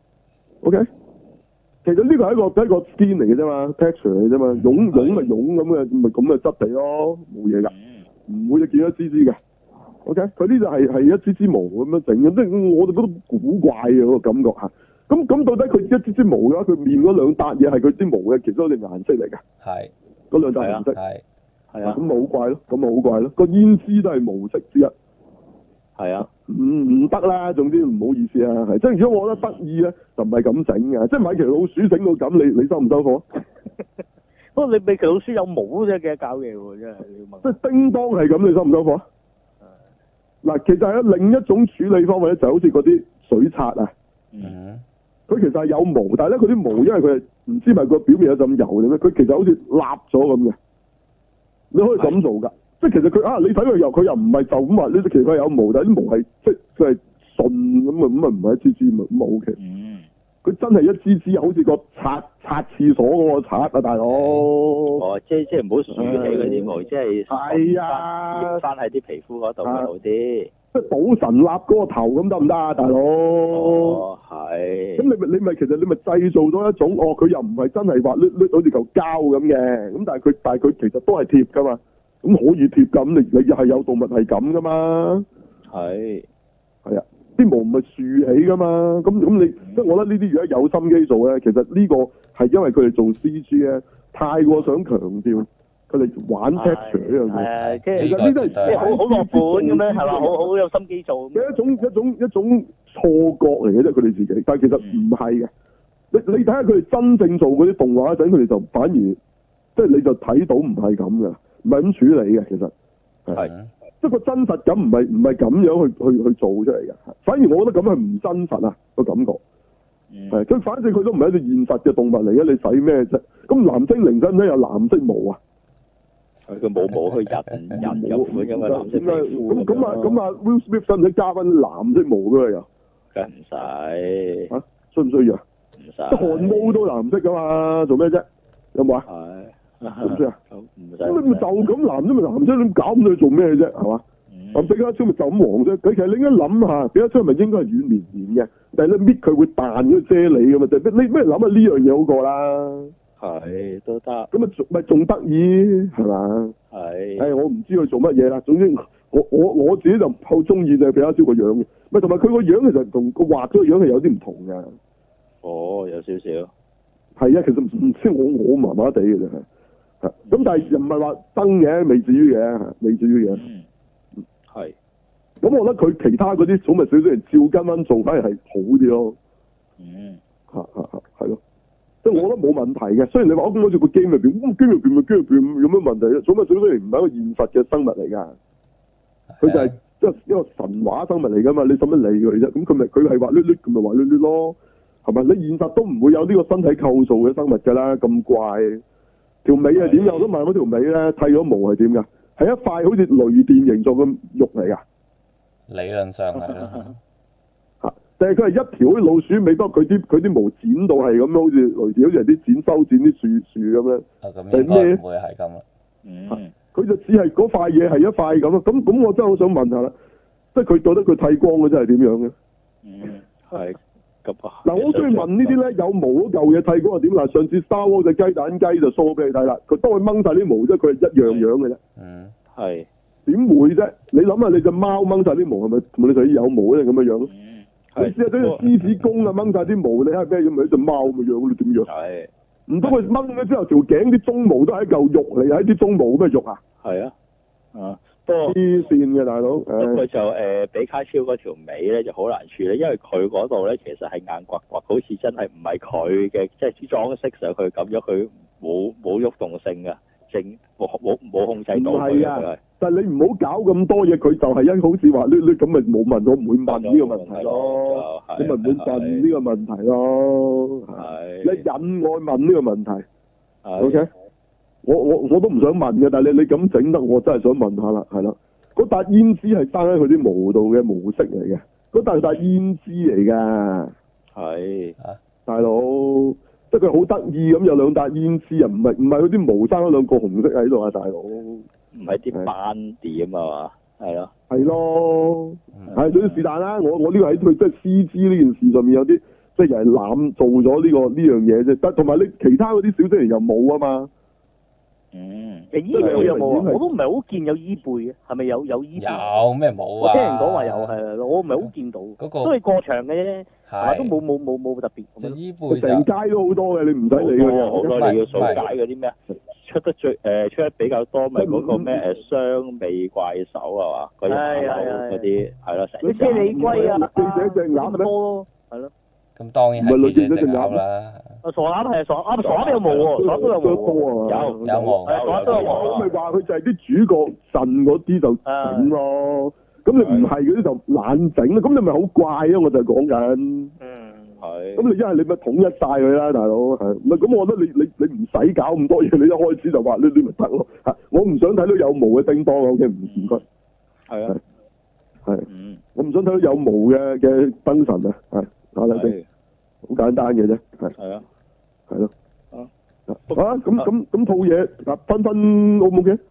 ，OK。其實呢個係一個一個 skin 嚟嘅啫嘛 ，texture 嚟啫嘛，絨絨咪絨咁嘅，咪咁嘅質地咯，冇嘢㗎，唔會見一支支嘅。OK，佢呢就係係一支支毛咁樣整嘅，即係我哋覺得古怪嘅嗰個感覺嚇。咁咁到底佢一支支毛嘅話，佢面嗰兩笪嘢係佢啲毛嘅其中一隻顏色嚟㗎。 係。 嗰兩笪顏色。 係。 係啊。 咁咪好怪咯，咁咪好怪咯。個胭脂都係毛色之一。 係啊。 唔唔得啦，總之唔好意思啊，係即係如果我覺得得意咧，就唔係咁整嘅，即係米奇老鼠整到咁，你你收唔收貨？ 不過你米奇老鼠有毛啫嘅搞嘢喎，真係你要問。 即係叮當係咁，你收唔收貨？嗱，其實係有另一種處理方法咧，就好似嗰啲水刷啊。 嗯。佢其實係有毛，但係咧佢啲毛因為佢係唔知咪個表面有陣油定咩，佢其實好似立咗咁嘅。你可以咁做㗎。即係其實佢啊，你睇佢又佢又唔係就咁話，呢其實佢有毛，但係啲毛係即係佢係順咁啊，咁啊唔係一支支咪咁啊 O K。嗯。佢真係一支支，好似個刷刷廁所嗰個刷啊，大佬。 哦，即係即係唔好豎起嗰啲毛，即係係啊， 翻喺啲皮膚嗰度會好啲。 即係賭神立嗰個頭咁得唔得啊，大佬？ 哦，係。咁你咪你咪其實你咪製造咗一種哦，佢又唔係真係話捋捋好似嚿膠咁嘅，咁但係佢但係佢其實都係貼㗎嘛。咁可以貼咁，你你又係有動物係咁噶嘛？係，係啊，啲毛唔係豎起噶嘛？咁咁你，即係、嗯、我覺得呢啲如果有心機做咧，其實呢個係因為佢哋做 C G 咧，太過想強調佢哋玩 texture 呢樣嘢。係即係其實呢啲都係即係好好落本咁樣，係嘛？好好有心機做。 嘅一種一種一種錯覺嚟嘅啫，佢哋自己，但係其實唔係嘅。你你睇下佢哋真正做嗰啲動畫嗰陣，佢哋就反而即係你就睇到唔係咁嘅。唔係咁處理嘅，其實係，即係個真實感唔係唔係咁樣去去去做出嚟嘅，反而我覺得咁係唔真實啊個感覺，係，佢、嗯、反正佢都唔係一隻現實嘅動物嚟嘅，你使咩啫？咁藍精靈真係有藍色毛啊？ 係佢冇毛去人人有款咁嘅藍色皮膚。咁咁啊咁啊 Will Smith 使唔使加翻藍色毛俾佢啊？ 梗係唔使。 嚇？需唔需要啊？ 唔使。 汗毛都藍色噶嘛？做咩啫？有冇啊？ 係。 唔知啊， 唔使。 咁你咪就咁藍啫，咪藍啫，你搞咁多做咩啫？係嘛？咁比卡超咪就咁黃啫。佢其實你應該諗下，比卡超咪應該係軟綿綿嘅，但係你搣佢會彈嗰啲啫喱噶嘛？就你咩諗下呢樣嘢好過啦？ 係都得。咁啊，咪仲得意係嘛？ 係。 誒，我唔知佢做乜嘢啦。總之，我我我自己就好中意就係比卡超個樣嘅。咪同埋佢個樣其實同個畫咗個樣係有啲唔同㗎。 哦，有少少。 係啊，其實唔知我我麻麻地嘅啫。咁但係又唔係話爭嘅，未至於嘅，未至於嘅。 嗯，係。 咁我覺得佢其他嗰啲寵物小精靈照跟翻做，反而係好啲咯。 嗯， 嚇嚇嚇，係咯。即係我覺得冇問題嘅。雖然你話我咁好似個 game 入邊，咁 game 入邊咪 game 入邊有咩問題咧？寵物小精靈唔係一個現實嘅生物嚟㗎，佢就係一個一個神話生物嚟㗎嘛。你使乜理佢啫？咁佢咪佢係滑捋捋，咁咪滑捋捋咯，係咪？你現實都唔會有呢個身體構造嘅生物㗎啦，咁怪。條尾係點？有得問嗰條尾咧，剃咗毛係點㗎？係一塊好似雷電形狀嘅肉嚟㗎。 理論上係啦。 嚇！但係佢係一條啲老鼠尾，不過佢啲佢啲毛剪到係咁樣，好似類似好似係啲剪修剪啲樹樹咁樣。 啊，咁應該唔會係咁啦。 嗯。 佢就只係嗰塊嘢係一塊咁咯。咁咁，我真係好想問下啦，即係佢覺得佢剃光嘅真係點樣嘅？ 嗯，係。咁啊！ 嗱，我中意問呢啲咧，有毛嗰嚿嘢剃光係點？嗱，上次 Star Wars 隻雞蛋雞就 show 俾你睇啦，佢當佢掹晒啲毛啫，佢係一樣樣嘅啫。 嗯。 係。 點會啫？你諗下，你隻貓掹晒啲毛係咪同你隻有毛咧咁嘅樣咯？ 嗯。 你試下嗰隻獅子公啊，掹晒啲毛，你係咩咁？咪一隻貓咁嘅樣，你點樣？ 係。 唔通佢掹咗之後條頸啲鬃毛都係一嚿肉嚟，係啲鬃毛咩肉啊？ 係啊。啊。不過黐線嘅大佬。 不過就誒比卡超嗰條尾咧就好難處理，因為佢嗰度咧其實係硬刮刮，好似真係唔係佢嘅，即係啲裝飾上去咁樣，佢冇冇喐動性㗎，正冇冇冇控制到佢啊！但係你唔好搞咁多嘢，佢就係因好似話呢呢咁咪冇問，我唔會問呢個問題咯。你咪唔會問呢個問題咯。係。你引我問呢個問題。係。O K。我我我都唔想問嘅，但係你你咁整得，我真係想問下啦，係啦。嗰笪胭脂係生喺佢啲毛度嘅毛色嚟嘅，嗰笪係笪胭脂嚟㗎。係。啊，大佬，即係佢好得意咁有兩笪胭脂啊，唔係唔係佢啲毛生咗兩個紅色喺度啊，大佬。唔係啲斑點啊嘛，係咯。係咯，係總之是但啦。我我呢個喺佢即係 C G 呢件事上面有啲即係又係濫做咗呢個呢樣嘢啫，但同埋你其他嗰啲小精靈又冇啊嘛。 嗯，誒伊貝有冇啊？我都唔係好見有伊貝嘅，係咪有有伊貝？ 有咩冇啊？ 我聽人講話有係，我唔係好見到。嗰個都係過場嘅啫，係都冇冇冇冇特別。 隻伊貝成街都好多嘅，你唔使理嘅。 好多你要數解嗰啲咩？出得最誒出得比較多咪嗰個咩誒雙尾怪獸係嘛？嗰啲嗰啲係咯，成。 啲車厘龜啊， 記者隻鴨多咯，係咯。 咁當然係記者隻鴨啦。 啊傻鴨係傻鴨，傻鴨都有毛喎，傻鴨都有毛喎。 有有毛。 係傻鴨都有毛。 咁咪話佢就係啲主角陣嗰啲就整咯。咁你唔係嗰啲就懶整啦。咁你咪好怪啊！我就係講緊。嗯。係。咁你一係你咪統一晒佢啦，大佬係。唔係咁，我覺得你你你唔使搞咁多嘢，你一開始就話呢啲咪得咯。嚇！我唔想睇到有毛嘅叮當啊！OK，唔唔該。係啊。係。嗯。我唔想睇到有毛嘅嘅燈神啊！係。睇下先。好簡單嘅啫，係。係啊，係咯。啊，啊咁咁咁套嘢，嗱分分 O 唔 O K？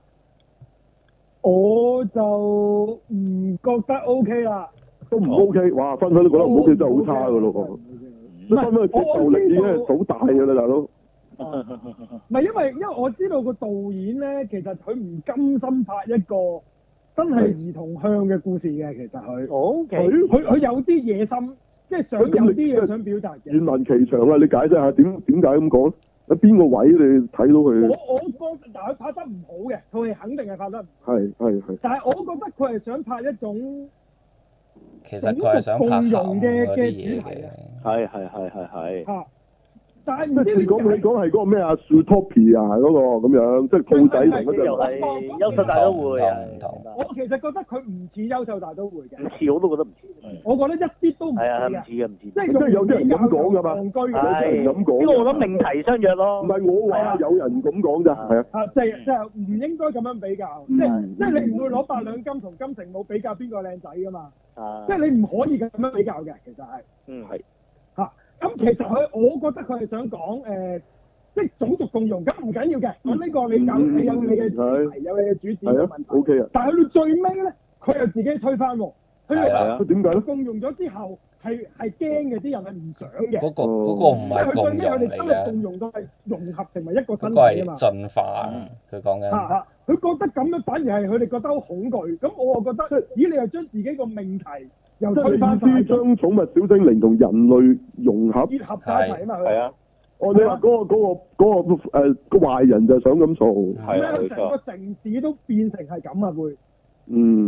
我就唔覺得 O K 啦。 都唔 O K，哇！分分都覺得唔 O K，真係好差噶咯喎。分分嘅接受力已經係好大噶啦，大佬。 唔係因為因為我知道個導演咧，其實佢唔甘心拍一個真係兒童向嘅故事嘅，其實佢。O K。佢佢佢有啲野心。即係想有啲嘢想表達嘅， 願聞其詳啊！你解釋下點點解咁講？喺邊個位你睇到佢？ 我我覺得，但係佢拍得唔好嘅，佢係肯定係拍得唔好。 係係係。但係我覺得佢係想拍一種， 其實佢係想拍鹹嘅嗰啲嘢嘅。 係係係係係。 嚇！但係唔知你講你講係嗰個咩啊 Zootopia 嗰個咁樣，即係兔仔嚟嗰隻。 又係優秀大都會啊！ 我其實覺得佢唔似優秀大都會嘅。 唔似我都覺得唔似。 我覺得一啲都唔似啊！ 唔似嘅唔似。 即係即係有啲人咁講㗎嘛。 係。 咁講。 呢個我諗命題相約咯。 唔係我話有人咁講咋，係啊。 啊，即係即係唔應該咁樣比較，即係即係你唔會攞八兩金同金城武比較邊個靚仔㗎嘛？啊。即係你唔可以咁樣比較嘅，其實係。 嗯，係。 嚇！咁其實佢，我覺得佢係想講誒，即係種族共融，咁唔緊要嘅。咁呢個你有你有你嘅主題，有你嘅主旨嘅問題。O K 啊。但係去到最尾咧，佢又自己推翻喎。係啊。佢點解咧？共融咗之後係係驚嘅，啲人係唔想嘅。 嗰個嗰個唔係共融嚟嘅。 佢最尾佢哋真係共融到係融合成為一個身體啊嘛。 嗰個係進化，佢講緊。 嚇嚇！佢覺得咁樣反而係佢哋覺得好恐懼。咁我又覺得，咦？你又將自己個命題。又推翻曬， 將寵物小精靈同人類融合， 結合在一齊啊嘛， 係啊。 哦，你話嗰個嗰個嗰個誒個壞人就想咁做， 係啊， 成個城市都變成係咁啊會。 嗯。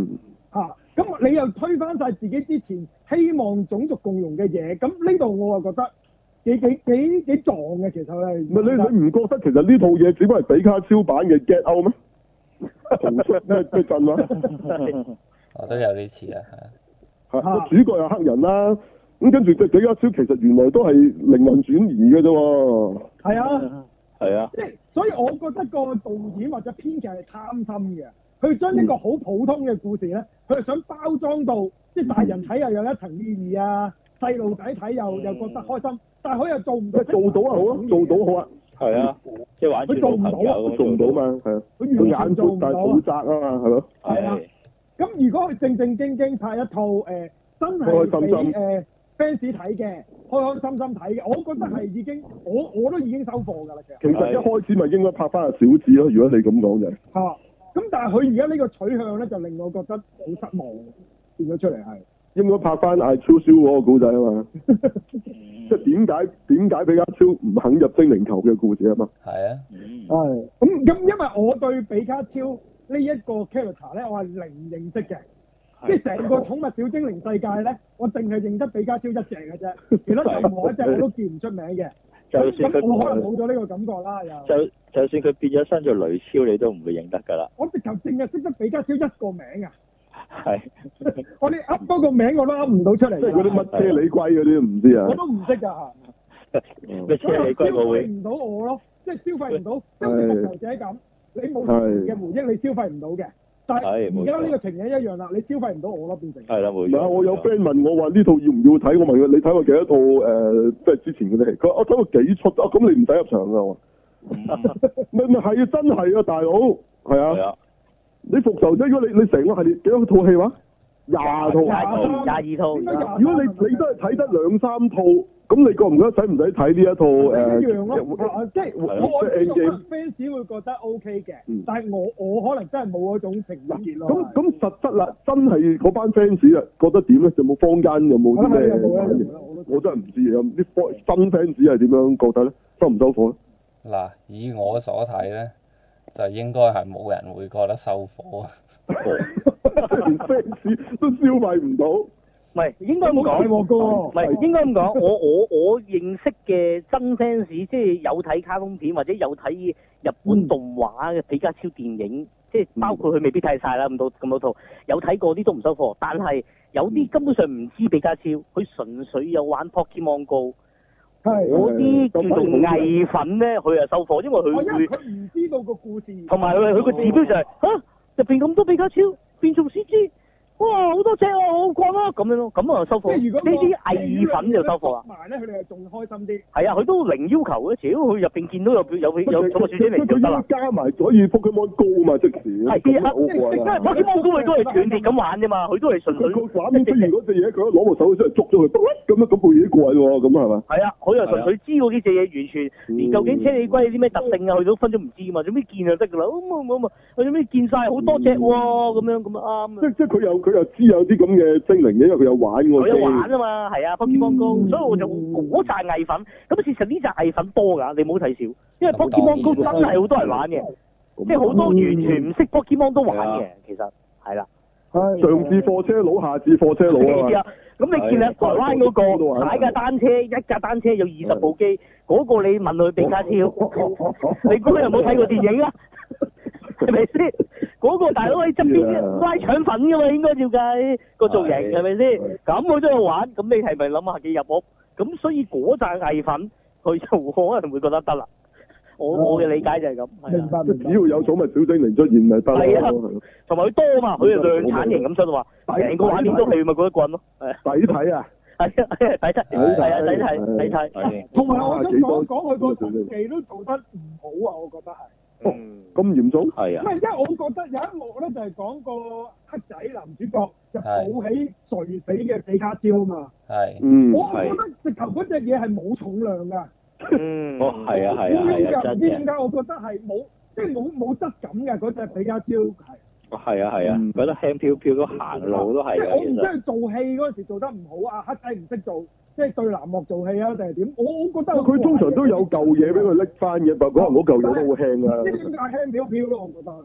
嚇，咁你又推翻晒自己之前希望種族共融嘅嘢，咁呢度我又覺得幾幾幾幾撞嘅，其實係。 唔係你你唔覺得其實呢套嘢只不過係比卡超版嘅 Get Out 咩？逃出咩咩陣啊？ 我都有啲似啊， 係係個主角係黑人啦，咁跟住隻比卡超其實原來都係靈魂轉移嘅啫喎。 係啊， 係啊。 即係所以我覺得個導演或者編劇係貪心嘅。佢將一個好普通嘅故事咧，佢係想包裝到即係大人睇又有一層意義啊，細路仔睇又又覺得開心，但係佢又做唔到。 做到啊好啊，做到好啊。係啊， 即係玩住老朋友做唔到嘛，係啊。佢眼闊但係肚窄啊嘛，係咯。 係啊。咁如果佢正正經經拍一套誒、呃、真係俾誒 fans 睇嘅，開開心心睇嘅，我覺得係已經我我都已經收貨㗎啦，其實。其實一開始咪應該拍翻阿小子咯，如果你咁講就係。嚇！咁但係佢而家呢個取向咧，就令我覺得好失望，變咗出嚟係。 應該拍翻艾超超嗰個故仔啊嘛，即係點解點解比卡超唔肯入精靈球嘅故事啊嘛。 係啊。 係。咁咁，因為我對比卡超呢一個 character 咧，我係零認識嘅，即係成個寵物小精靈世界咧，我淨係認得比卡超一隻嘅啫，其他任何一隻我都叫唔出名嘅。 就算佢我可能冇咗呢個感覺啦，又。 就就算佢變咗身做雷超，你都唔會認得㗎啦。 我直頭淨係識得比卡超一個名啊！ 係。 我哋噏多個名我都噏唔到出嚟。 即係嗰啲乜車厘龜嗰啲唔知啊。 我都唔識㗎。 咩車厘龜我會。 消費唔到我咯，即係消費唔到，即係好似復仇者咁，你冇嘅回憶你消費唔到嘅。但係而家呢個情形一樣啦，你消費唔到我咯，變成。係啦，冇錯。唔係啊，我有 friend 問我話呢套要唔要睇，我問佢你睇過幾多套誒，即係之前嗰啲戲，佢話我睇過幾出啊，咁你唔使入場㗎我。咪咪係啊，真係啊，大佬，係啊。係啊。你復仇者，如果你你成個系列幾多套戲話？廿套。廿二廿二套。 如果你你都係睇得兩三套，咁你覺唔覺得使唔使睇呢一套誒？ 一樣咯，即係我我呢個 fans 會覺得 OK 嘅，但係我我可能真係冇嗰種情結咯。咁咁實質啦，真係嗰班 fans 啊，覺得點咧？有冇坊間有冇啲咩？我真係唔知有啲新 fans 係點樣覺得咧？收唔收貨咧？ 嗱，以我所睇咧，就應該係冇人會覺得收貨啊！ 連 fans 都消費唔到。 唔係應該咁講，唔係應該咁講。我我我認識嘅真 fans，即係有睇卡通片或者有睇日本動畫嘅比卡超電影，即係包括佢未必睇晒啦，咁多咁多套，有睇過啲都唔收貨。但係有啲根本上唔知比卡超，佢純粹有玩 Pokemon Go。係。嗰啲叫做偽粉咧，佢係收貨，因為佢會。佢唔知道個故事。同埋佢佢個指標就係嚇入邊咁多比卡超，變做 C G。哇！好多隻啊，好貴啊，咁樣咯，咁啊收貨。即係如果呢啲偽粉就收貨啦。埋咧，佢哋係仲開心啲。係啊，佢都零要求嘅，只要佢入邊見到有有有寵物小精靈就得啦。 加埋所以 Pokemon Go 嘛，即時。係啊， 即係 Pokemon Go 佢都係斷裂咁玩啫嘛，佢都係純粹。 佢個畫面出現嗰隻嘢，佢攞部手出嚟捉咗佢，咁樣咁部嘢過喎，咁係嘛？ 係啊，佢又純粹知道呢隻嘢，完全連究竟車厘龜有啲咩特性啊，佢都分咗唔知嘛，總之見就得㗎啦。咁啊咁啊，佢總之見晒好多隻喎，咁樣咁啊啱。即即係佢又佢又知有啲咁嘅精靈嘅，因為佢有玩喎。佢有玩啊嘛，係啊 Pokemon Go，所以我就嗰紮偽粉。咁事實呢紮偽粉多㗎，你唔好睇少，因為 Pokemon Go 真係好多人玩嘅，即係好多完全唔識 Pokemon 都玩嘅，其實係啦。 上至貨車佬，下至貨車佬啊！ 咁你見啊，台灣嗰個踩架單車，一架單車有二十部機，嗰個你問佢比卡超，你估佢有冇睇過電影啊？係咪先？嗰個大佬喺側邊拉腸粉㗎嘛，應該照計個造型係咪先？咁佢都有玩，咁你係咪諗下幾入屋？咁所以嗰紮偽粉，佢就可能會覺得得啦。我我嘅理解就係咁。明白。 即只要有寵物小精靈出現咪得咯。係啊， 同埋佢多嘛，佢係量產型咁出話，成個畫面都係咪嗰一棍咯？ 抵睇啊！ 係啊，抵睇，係啊，抵睇，抵睇。 同埋我想講講佢個特技都做得唔好啊，我覺得係。 哦，咁嚴重？ 係啊。 唔係，因為我覺得有一幕咧，就係講個黑仔男主角就抱起垂死嘅比卡超啊嘛。 係。 嗯。 我覺得直頭嗰隻嘢係冇重量㗎。 嗯。哦，係啊，係啊，係啊，真嘅。唔知點解我覺得係冇，即係冇冇質感嘅嗰隻比卡超係。 哦，係啊，係啊，覺得輕飄飄都行路都係。 即係我唔知佢做戲嗰陣時做得唔好啊，黑仔唔識做。即係對藍幕做戲啊，定係點？我我覺得佢通常都有嚿嘢俾佢拎翻嘅，但係可能嗰嚿嘢都好輕啊。 即係點解輕飄飄咯？我覺得係。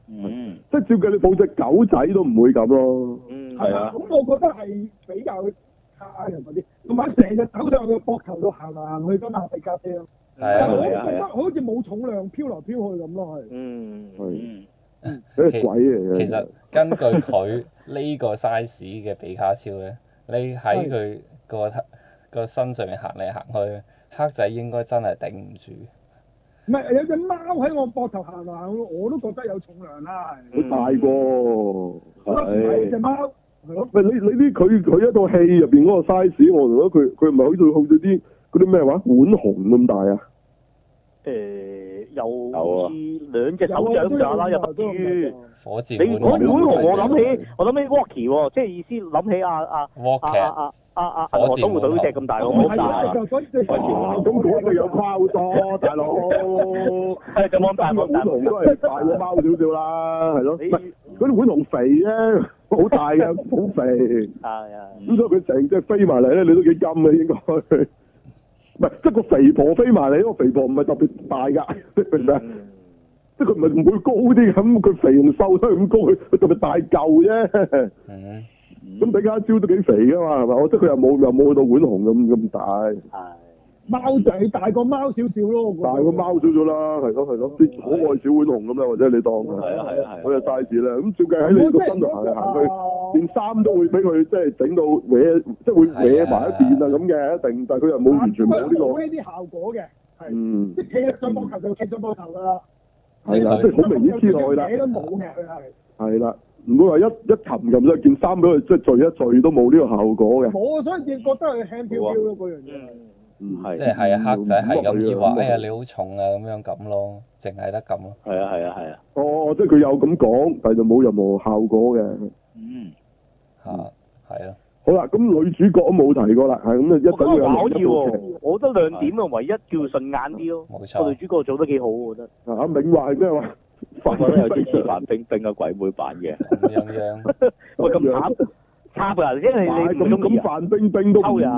嗯， 即係照計你抱隻狗仔都唔會咁咯。 嗯， 係啊咁我覺得係比較差嘅嗰啲，同埋成日走上個膊頭度行嚟行去㗎嘛，比較車。 係但係我啊係覺得好似冇重量飄來飄去咁咯，係。 嗯， 係。 嗯， 嗰啲鬼嚟嘅。 其實根據佢呢個 size 嘅比卡超咧，你喺佢個個身上面行嚟行去，黑仔應該真係頂唔住。 唔係有隻貓喺我膊頭行嚟行去，我都覺得有重量啦，係。 佢大個。 係隻貓。係咯。 喂，你你啲佢佢一套戲入邊嗰個 size，我覺得佢佢唔係好似好似啲嗰啲咩話碗紅咁大啊？ 誒，有好似兩隻手掌咋啦，又不至於。 火箭你我碗紅我我諗起我諗起 Rocky 喎，即係意思諗起阿阿阿 Rocky 阿阿阿阿守護隊嗰隻咁大個，好大啊！ 哇！咁嗰隻有誇多，大佬。 係咁樣大碗紅都係大過貓少少啦，係咯。唔係嗰啲碗紅肥啫，好大嘅，好肥。 係啊。 咁所以佢成隻飛埋嚟咧，你都幾金嘅應該。唔係，即係個肥婆飛埋嚟，個肥婆唔係特別大㗎，明唔明？即係佢唔係唔會高啲咁，佢肥同瘦都係咁高，佢佢特別大嚿啫。 嗯。 咁比卡超都幾肥㗎嘛，係嘛？我覺得佢又冇又冇去到碗紅咁咁大。 係。 貓仔大過貓少少咯， 大過貓少少啦，係咯係咯，啲可愛小碗紅咁啦，或者你當係啊係啊係。 佢就 size 啦，咁照計喺你個身度行嚟行去，件衫都會俾佢即係整到搲，即係會搲埋一邊啊咁嘅，一定，但係佢又冇完全冇呢個。 冇呢啲效果嘅，係。嗯。即係企上膊頭就企上膊頭㗎啦。 係啦，即係好明顯黐落去啦。 嘢都冇嘅佢係。 係啦，唔會話一一擒擒咗件衫俾佢，即係聚一聚都冇呢個效果嘅。 我所以覺得佢輕飄飄咯嗰樣嘢。 嗯，係。 即係係啊，黑仔係咁以話，哎呀你好重啊咁樣咁咯，淨係得咁咯。 係啊係啊係啊。 哦，即係佢有咁講，但係就冇任何效果嘅。 嗯。 嚇，係啊。 好啦，咁女主角都冇提過啦，係咁啊，一等佢可以喎，我覺得亮點啊，唯一叫順眼啲咯。 冇錯。 個女主角做得幾好，我覺得。 阿銘話係咩話？ 我覺得有啲似范冰冰嘅鬼妹版嘅。 咁樣樣。 喂，咁慘，插㗎，因為你咁咁范冰冰都唔醜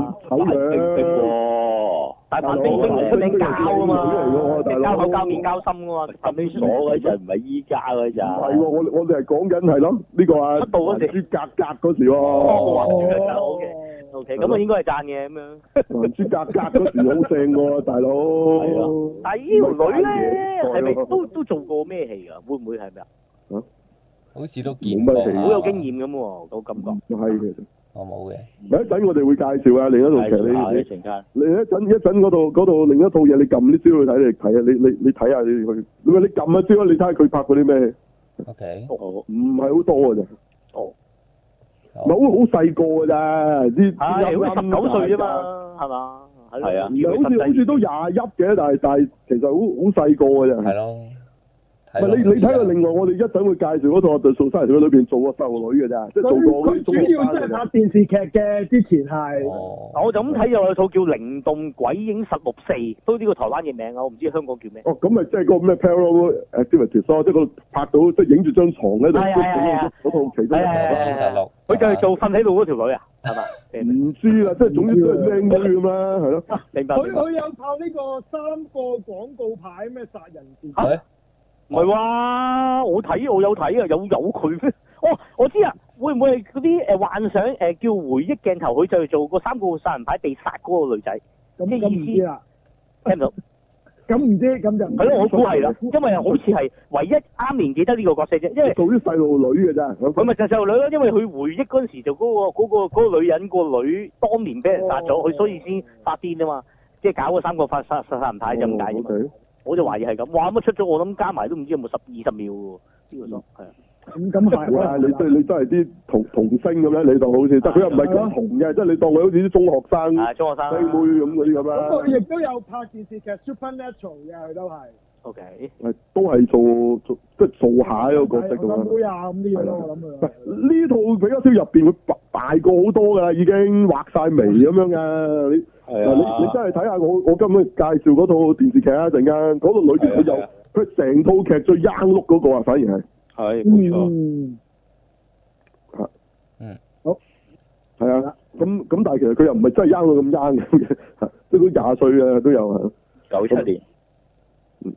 樣。 但係范冰冰出名膠啊嘛，膠口膠面膠心啊嘛， 范冰冰嗰陣唔係依家嗰陣。 係喎，我我哋係講緊係咯，呢個啊。 出道嗰時。 還珠格格嗰時喎。 哦，還珠格格 OK OK，咁啊應該係讚嘅咁樣。 還珠格格嗰時好正喎，大佬。 係啊。但係呢條女咧，係咪都都做過咩戲㗎？會唔會係咩啊？ 好似都見過。 好有經驗咁喎，個感覺。 係其實。 我冇嘅。 咪一陣我哋會介紹啊，另一套劇你你你一陣一陣嗰度嗰度另一套嘢，你撳啲資料去睇你睇啊，你你你睇下你去，你你撳下資料你睇下佢拍嗰啲咩？ O K。 唔係好多㗎咋。 哦。 唔係好好細個㗎咋，啲係好似十九歲啫嘛，係嘛？ 係啊。 唔係好似好似都廿一嘅，但係但係其實好好細個㗎咋。 係咯。 唔係你你睇下另外我哋一陣會介紹嗰套就《掃山人》裏邊做個細路女嘅咋，即係做過嗰啲中學生。 主要即係拍電視劇嘅，之前係。 哦。 我就咁睇又有套叫《靈動鬼影實錄四》，都呢個台灣嘅名啊，我唔知香港叫咩。 哦，咁咪即係嗰個咩 Parallel Activities 咯，即係個拍到即係影住張床喺度，嗰套其中一套實錄。 佢就係做瞓喺度嗰條女啊，係嘛？ 唔知啦，即係總之都係靚女咁啦，係咯。 明白。 佢佢有拍呢個三個廣告牌咩殺人事件。 唔係哇！我睇我有睇啊，有有佢咩？哦，我知啊，會唔會係嗰啲誒幻想誒、呃、叫回憶鏡頭？佢就係做個三個殺人牌被殺嗰個女仔。 咁咁唔知啦， 聽唔到？ 咁唔知咁就係咯，我估係啦，因為好似係唯一啱年記得呢個角色啫，因為做啲細路女嘅咋。 佢咪就細路女咯，因為佢回憶嗰陣時就嗰、嗰個嗰、嗰個嗰個女人個女當年俾人殺咗，佢、哦、所以先發癲啊嘛，即係搞個三個殺殺殺人牌就咁解啫嘛。哦 okay. 我就懷疑係咁，哇！咁出咗我諗加埋都唔知有冇十二十秒喎，呢個數係啊。 咁咁係哇！你都你都係啲童童星咁樣，你當好似，但佢又唔係咁童嘅，即係你當佢好似啲中學生、 啊、中學生、 妹妹咁嗰啲咁啦。 咁佢亦都有拍電視劇 Supernatural 嘅，佢都係。O K。 係都係做做即係做下一個角色咁樣。 妹啊咁啲嘢咯，我諗佢。 呢套比較少入邊，佢大個好多㗎啦，已經畫晒眉咁樣㗎。你係啊，你你真係睇下我我今日介紹嗰套電視劇啊，陣間嗰度裏邊佢有佢成套劇最 young look 嗰個啊，反而係。 係冇錯。 嗯。 嚇。 嗯。 好。係啊，咁咁但係其實佢又唔係真係 young 到咁 young 嘅，即係佢廿歲嘅都有啊。 九七年。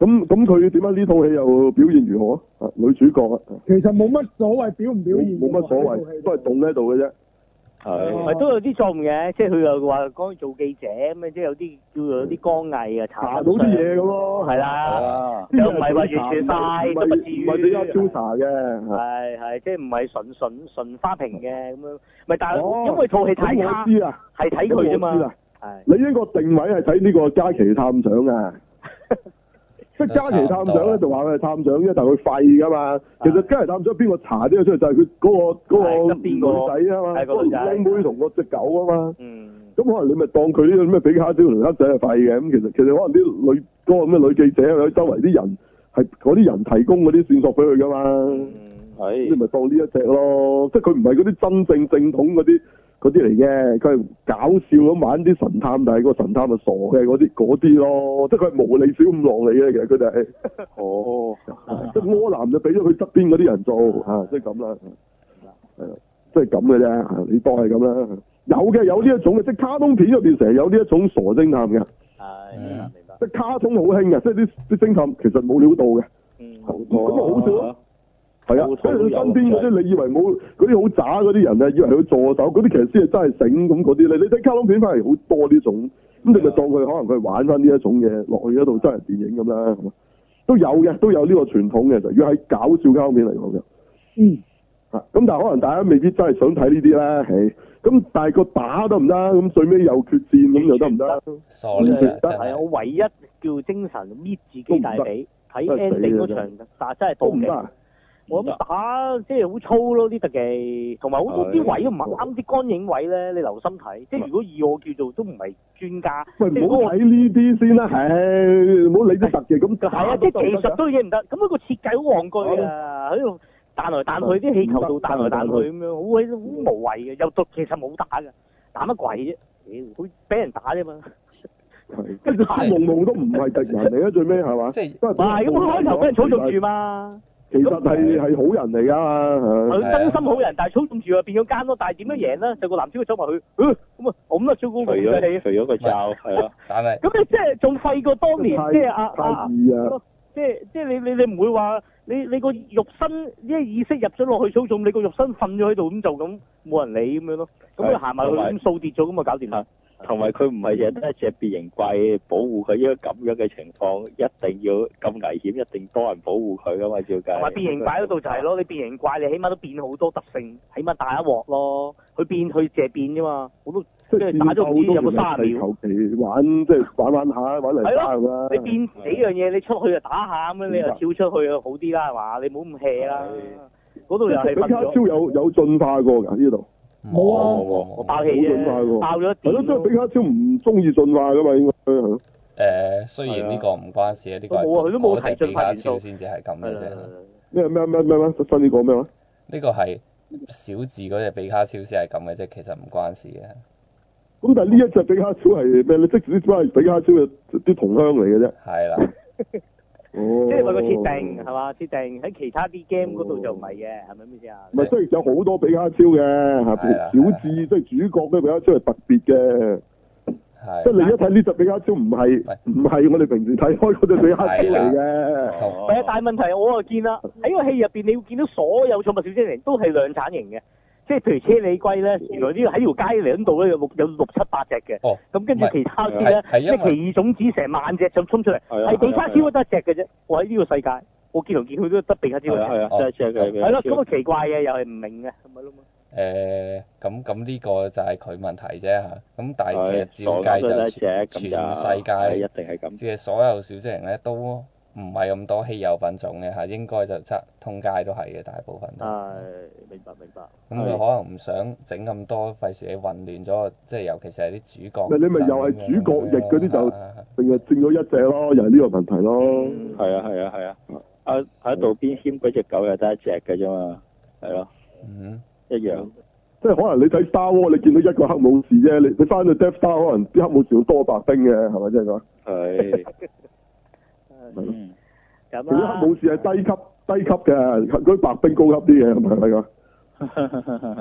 咁咁佢點解呢套戲又表現如何啊？女主角啊， 其實冇乜所謂表唔表現， 冇乜所謂，都係動喺度嘅啫。 係。 咪都有啲錯誤嘅，即係佢又話講做記者咁樣，即係有啲叫做有啲光藝啊，查到啲嘢咁咯。 係啦，又唔係話完全晒，都不至於。 唔係比較超查嘅。 係係，即係唔係純純純花瓶嘅咁樣。咪但係因為套戲太差，係睇佢啫嘛。係。 你呢個定位係睇呢個嘉琪探長啊。即係嘉琪探長咧，就話佢係探長啫，但係佢廢噶嘛。其實嘉琪探長邊個查啲嘢出嚟，就係佢嗰個嗰個女仔啊嘛，嗰個靚妹同嗰隻狗啊嘛。嗯。咁可能你咪當佢呢個咩比卡超同黑仔係廢嘅，咁其實其實可能啲女嗰個咁嘅女記者喺周圍啲人係嗰啲人提供嗰啲線索俾佢噶嘛。嗯。係。你咪當呢一隻咯，即係佢唔係嗰啲真正正統嗰啲。嗰啲嚟嘅，佢係搞笑咁玩啲神探，但係個神探係傻嘅嗰啲嗰啲咯，即係佢係無理小五郎嚟嘅，其實佢哋係。哦。即係柯南就俾咗佢側邊嗰啲人做嚇，即係咁啦。係啊，即係咁嘅啫，你當係咁啦。有嘅有呢一種嘅，即係卡通片入邊成日有呢一種傻偵探嘅。係。明白明白。即係卡通好興嘅，即係啲啲偵探其實冇料到嘅。嗯。咁咪好笑咯。係啊，所以佢身邊嗰啲，你以為冇嗰啲好渣嗰啲人啊，以為佢助手，嗰啲其實先係真係醒咁嗰啲咧。你睇卡通片翻嚟好多呢種，咁你咪當佢可能佢玩翻呢一種嘢落去嗰度真人電影咁啦，都有嘅，都有呢個傳統嘅。如果喺搞笑卡通片嚟講嘅，嗯，啊，咁但係可能大家未必真係想睇呢啲啦，係，咁但係個打得唔得？咁最尾又決戰咁又得唔得？ 傻嘅， 係我唯一叫精神搣自己大髀睇 ending 嗰場，但係真係都唔得。我諗打即係好粗咯啲特技，同埋好多啲位都唔啱啲乾影位咧，你留心睇。即係如果以我叫做都唔係專家， 喂唔好睇呢啲先啦，唉，唔好理啲特技咁。係啊，即係技術都嘢唔得，咁嗰個設計好戇居啊，喺度彈來彈去，啲氣球度彈來彈去咁樣，好鬼好無謂嘅，又讀其實冇打嘅，打乜鬼啫？屌，佢俾人打啫嘛。 係，跟住黑蒙蒙都唔係敵人嚟啊，最尾係嘛？ 即係唔係咁，開頭俾人操縱住嘛。 其實係係好人嚟㗎嘛， 佢真心好人，但係操縱住啊變咗奸咯。但係點樣贏咧？就個男主角走埋去，咁啊咁啊，超高個氣， 除咗個罩係咯， 但係咁你即係仲廢過當年，即係阿阿，即係即係你你你唔會話你你個肉身即係意識入咗落去操縱，你個肉身瞓咗喺度咁就咁冇人理咁樣咯。咁佢行埋去咁掃跌咗咁啊搞掂啦。 同埋佢唔係淨係得一隻變形怪保護佢，因為咁樣嘅情況一定要咁危險，一定多人保護佢噶嘛，照計。 同埋變形怪嗰度就係咯，你變形怪你起碼都變好多特性，起碼大一鑊咯。佢變佢淨係變啫嘛，我都即係打咗唔知有冇三十秒。 求其玩即係玩玩下玩嚟打係嘛？ 你變幾樣嘢，你出去就打下咁樣，你又跳出去就好啲啦係嘛？你唔好咁 hea 啦。嗰度又係比卡超有有進化過㗎呢度。 冇啊！我爆氣啫，爆咗一點。係咯， 即係比卡超唔中意進化噶嘛，應該係咯。 誒，雖然呢個唔關事啊，呢個冇啊，佢都冇提進化元素先至係咁嘅啫。 咩咩咩咩咩？新呢個咩話？ 呢個係小智嗰隻比卡超先係咁嘅啫，其實唔關事嘅。 咁但係呢一隻比卡超係咩？你即使只係比卡超嘅啲同鄉嚟嘅啫。 係啦。 即係佢個設定係嘛？設定喺其他啲 game 嗰度就唔係嘅，係咪咩先啊？唔係，即係有好多比卡超嘅，嚇，小智即係主角嘅比卡超係特別嘅。係。即係你一睇呢隻比卡超唔係唔係我哋平時睇開嗰隻比卡超嚟嘅。 係啊，但係問題我啊見啦，喺個戲入邊你會見到所有寵物小精靈都係量產型嘅。即係譬如車里龜咧，原來呢個喺條街嚟度咧有六有六七八隻嘅。哦。咁跟住其他啲咧，即係奇異種子成萬隻就衝出嚟，係比卡超都得一隻嘅啫。我喺呢個世界，我見嚟見去都得比卡超。係啊係啊，得一隻嘅。係咯，咁啊奇怪嘅，又係唔明嘅，係咪咯？ 誒，咁咁呢個就係佢問題啫嚇。咁但係其實照計就全世界一定係咁， 即係所有小精靈咧都唔係咁多稀有品種嘅嚇，應該就即通街都係嘅，大部分都。 係，明白明白。 咁佢可能唔想整咁多，費事你混亂咗，即係尤其是係啲主角。 你咪又係主角翼嗰啲就，淨係剩咗一隻咯，又係呢個問題咯。 係啊係啊係啊，啊喺度邊謙嗰隻狗又得一隻嘅啫嘛，係咯。嗯。一樣。 即係可能你睇 Star Wars，你見到一個黑武士啫，你你翻到 Death Star 可能啲黑武士好多白兵嘅，係咪真係講？ 係。 嗯，咁啊。 啲黑武士係低級低級嘅，嗰啲白兵高級啲嘅，係咪係咪講？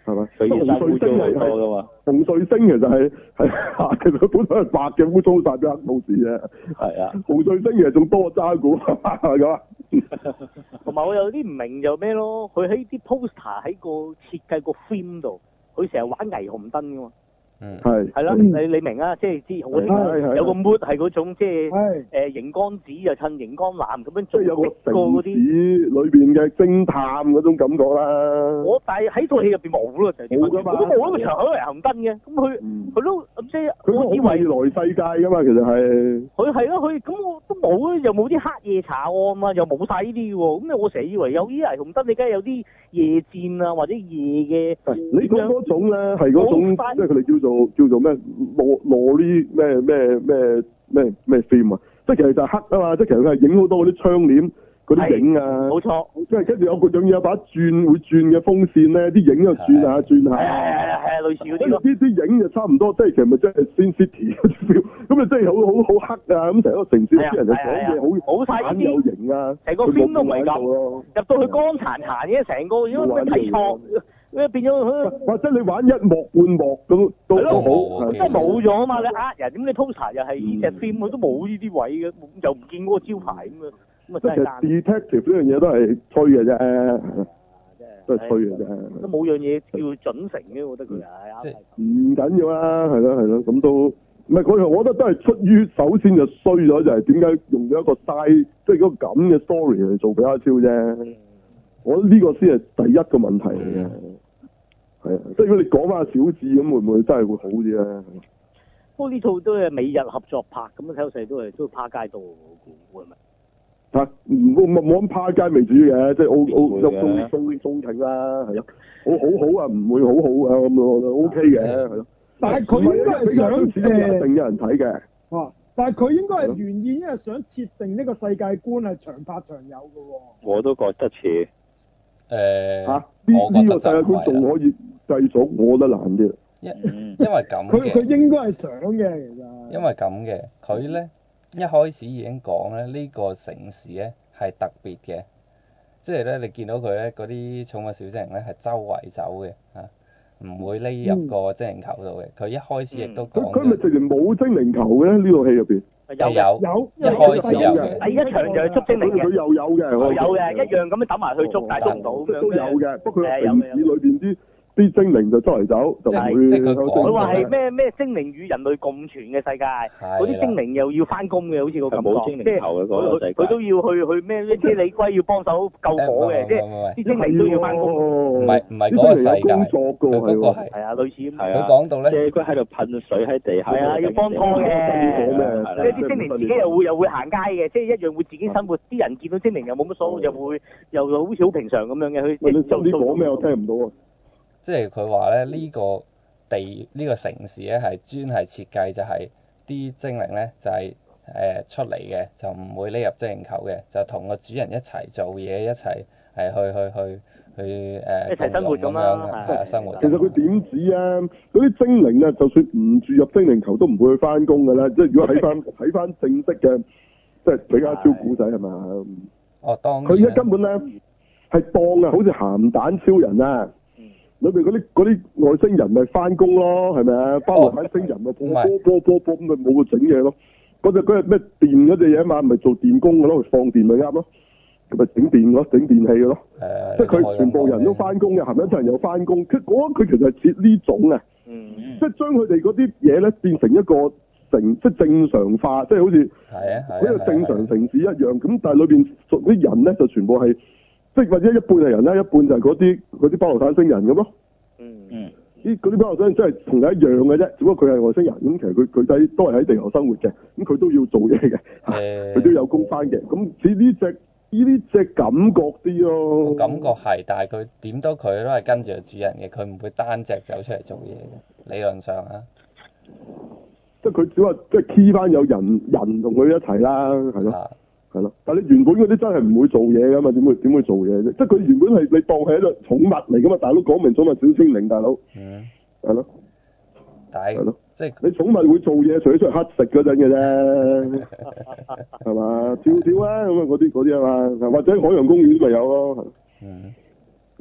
係咪？ 佢紅彗星係多噶嘛？ 紅彗星其實係係其實佢本身係白嘅污糟晒俾黑武士嘅。 係啊。 紅彗星其實仲多渣古係咁啊。 同埋我有啲唔明就咩咯？佢喺啲 poster 喺個設計個 frame 度，佢成日玩霓虹燈噶嘛。 嗯， 係係啦，你你明啊？即係知我有個 mood 係嗰種即係誒熒光紫就襯熒光藍咁樣， 即係有個城市啲裏邊嘅偵探嗰種感覺啦。 我但係喺套戲入邊冇咯，就係冇㗎嘛， 我都冇一個場口霓虹燈嘅，咁佢佢都即係我以為未來世界㗎嘛，其實係佢係咯，佢咁我都冇啊，又冇啲黑夜查案啊，又冇晒呢啲喎，咁我成日以為有啲霓虹燈，你梗係有啲夜戰啊或者夜嘅。 你講嗰種咧係嗰種，即係佢哋叫做叫做咩？羅羅啲咩咩咩咩咩 film 啊，即係其實就係黑啊嘛，即係其實佢係影好多嗰啲窗簾嗰啲影啊，冇錯， 即係跟住有個樣嘢有把轉會轉嘅風扇咧，啲影就轉下轉下， 係係係係類似嗰啲咯。 啲啲影就差唔多，即係其實咪即係 Sin City 嗰啲 feel，咁啊真係好好好黑啊，咁成個城市啲人就講嘢好好晒呢啲有型啊， 成個 film 都唔係咁，入到去光殘殘嘅，成個如果睇錯。變咗或者你玩一幕半幕都都都好， 即係冇咗啊嘛！你呃人，咁你 poster 又係呢隻 film，佢都冇呢啲位嘅，又唔見嗰個招牌咁啊，咁啊真係。即係 detective 呢樣嘢都係吹嘅啫，都係吹嘅啫。都冇樣嘢叫準成嘅，我覺得佢係啱。唔緊要啦，係咯係咯，咁都唔係嗰樣，我覺得都係出於首先就衰咗，就係點解用咗一個嘥，即係嗰個咁嘅 story 嚟做比卡超啫。我覺得呢個先係第一個問題嚟嘅。係啊，即係如果你講翻小智咁，會唔會真係會好啲咧？ 不過呢套都係美日合作拍，咁樣睇到細都係都趴街度，我估係咪？嚇，唔冇冇咁趴街未至於嘅，即係 O O 中中中中挺啦，係咯，好好好啊，唔會好好啊咁咯 ，O K 嘅，係咯。 但係佢應該係想誒， 一定有人睇嘅。 哦，但係佢應該係原意，因為想設定呢個世界觀係長拍長有嘅喎。 我都覺得似。 誒， 嚇呢呢個世界觀仲可以繼續，我覺得難啲。 因因為咁佢佢應該係想嘅，其實。 因為咁嘅，佢咧一開始已經講咧，呢個城市咧係特別嘅，即係咧你見到佢咧嗰啲寵物小精靈咧係周圍走嘅嚇，唔會匿入個精靈球度嘅。佢一開始亦都講。佢佢咪直情冇精靈球嘅呢套戲入邊？ 有有有， 一開始有嘅。 第一場就係捉精靈嘅。 佢又有嘅， 有嘅，一樣咁樣揼埋去捉，但係捉唔到咁樣嘅。 都有嘅，不過佢城市裏邊啲。啲精靈就周圍走，就唔會。 佢話係咩咩精靈與人類共存嘅世界，嗰啲精靈又要翻工嘅，好似個感覺。冇精靈球嘅嗰個世界。佢都要去去咩？啲車里龜要幫手救火嘅，即係啲精靈都要翻工。 唔係唔係嗰個世界，佢嗰個係。 係啊，類似咁。 係佢講到咧， 車龜喺度噴水喺地下。 係啊，要幫拖嘅。即係啲精靈自己又會又會行街嘅，即係一樣會自己生活。啲人見到精靈又冇乜所謂，又會又好似好平常咁樣嘅。佢你做啲講咩？我聽唔到啊！ 即係佢話咧，呢個地呢個城市咧係專係設計就係啲精靈咧就係誒出嚟嘅，就唔會匿入精靈球嘅，就同個主人一齊做嘢，一齊係去去去去誒一齊生活咁樣， 係啊生活。 其實佢點止啊？嗰啲精靈啊，就算唔住入精靈球都唔會去翻工㗎啦。即係如果睇翻睇翻正式嘅，即係比卡超古仔係嘛？ 哦，當佢而家根本咧係當啊，好似鹹蛋超人啊！裏邊嗰啲嗰啲外星人咪翻工咯，係咪啊？包括外星人咪波波波波波咁咪冇個整嘢咯。嗰隻嗰隻咩電嗰隻嘢啊嘛，咪做電工嘅咯，放電咪啱咯。咁咪整電咯，整電器嘅咯。誒，即係佢全部人都翻工嘅，係咪一人有翻工？佢嗰佢其實係設呢種啊， 嗯， 即係將佢哋嗰啲嘢咧變成一個成即係正常化，即係好似係啊係好似正常城市一樣。咁但係裏邊屬啲人咧就全部係。即係或者一半係人啦，一半就係嗰啲嗰啲巴羅坦星人咁咯。 嗯嗯， 啲嗰啲巴羅坦真係同佢一樣嘅啫，只不過佢係外星人，咁其實佢佢仔都係喺地球生活嘅，咁佢都要做嘢嘅，佢、嗯、都有工返嘅。咁似呢隻呢啲隻感覺啲咯。 感覺係，但係佢點都佢都係跟住個主人嘅，佢唔會單隻走出嚟做嘢嘅。理論上啊， 即係佢只話即係 key 翻有人人同佢一齊啦，係咯。啊係咯，但係你原本嗰啲真係唔會做嘢噶嘛？點會點會做嘢啫？即係佢原本係你當係一個寵物嚟噶嘛？大佬講明寵物小精靈，大佬。嗯。係咯。 但係。係咯。即係你寵物會做嘢，除咗出去乞食嗰陣嘅啫。係嘛？跳跳啊咁啊！嗰啲嗰啲啊嘛，或者海洋公園咪有咯。嗯。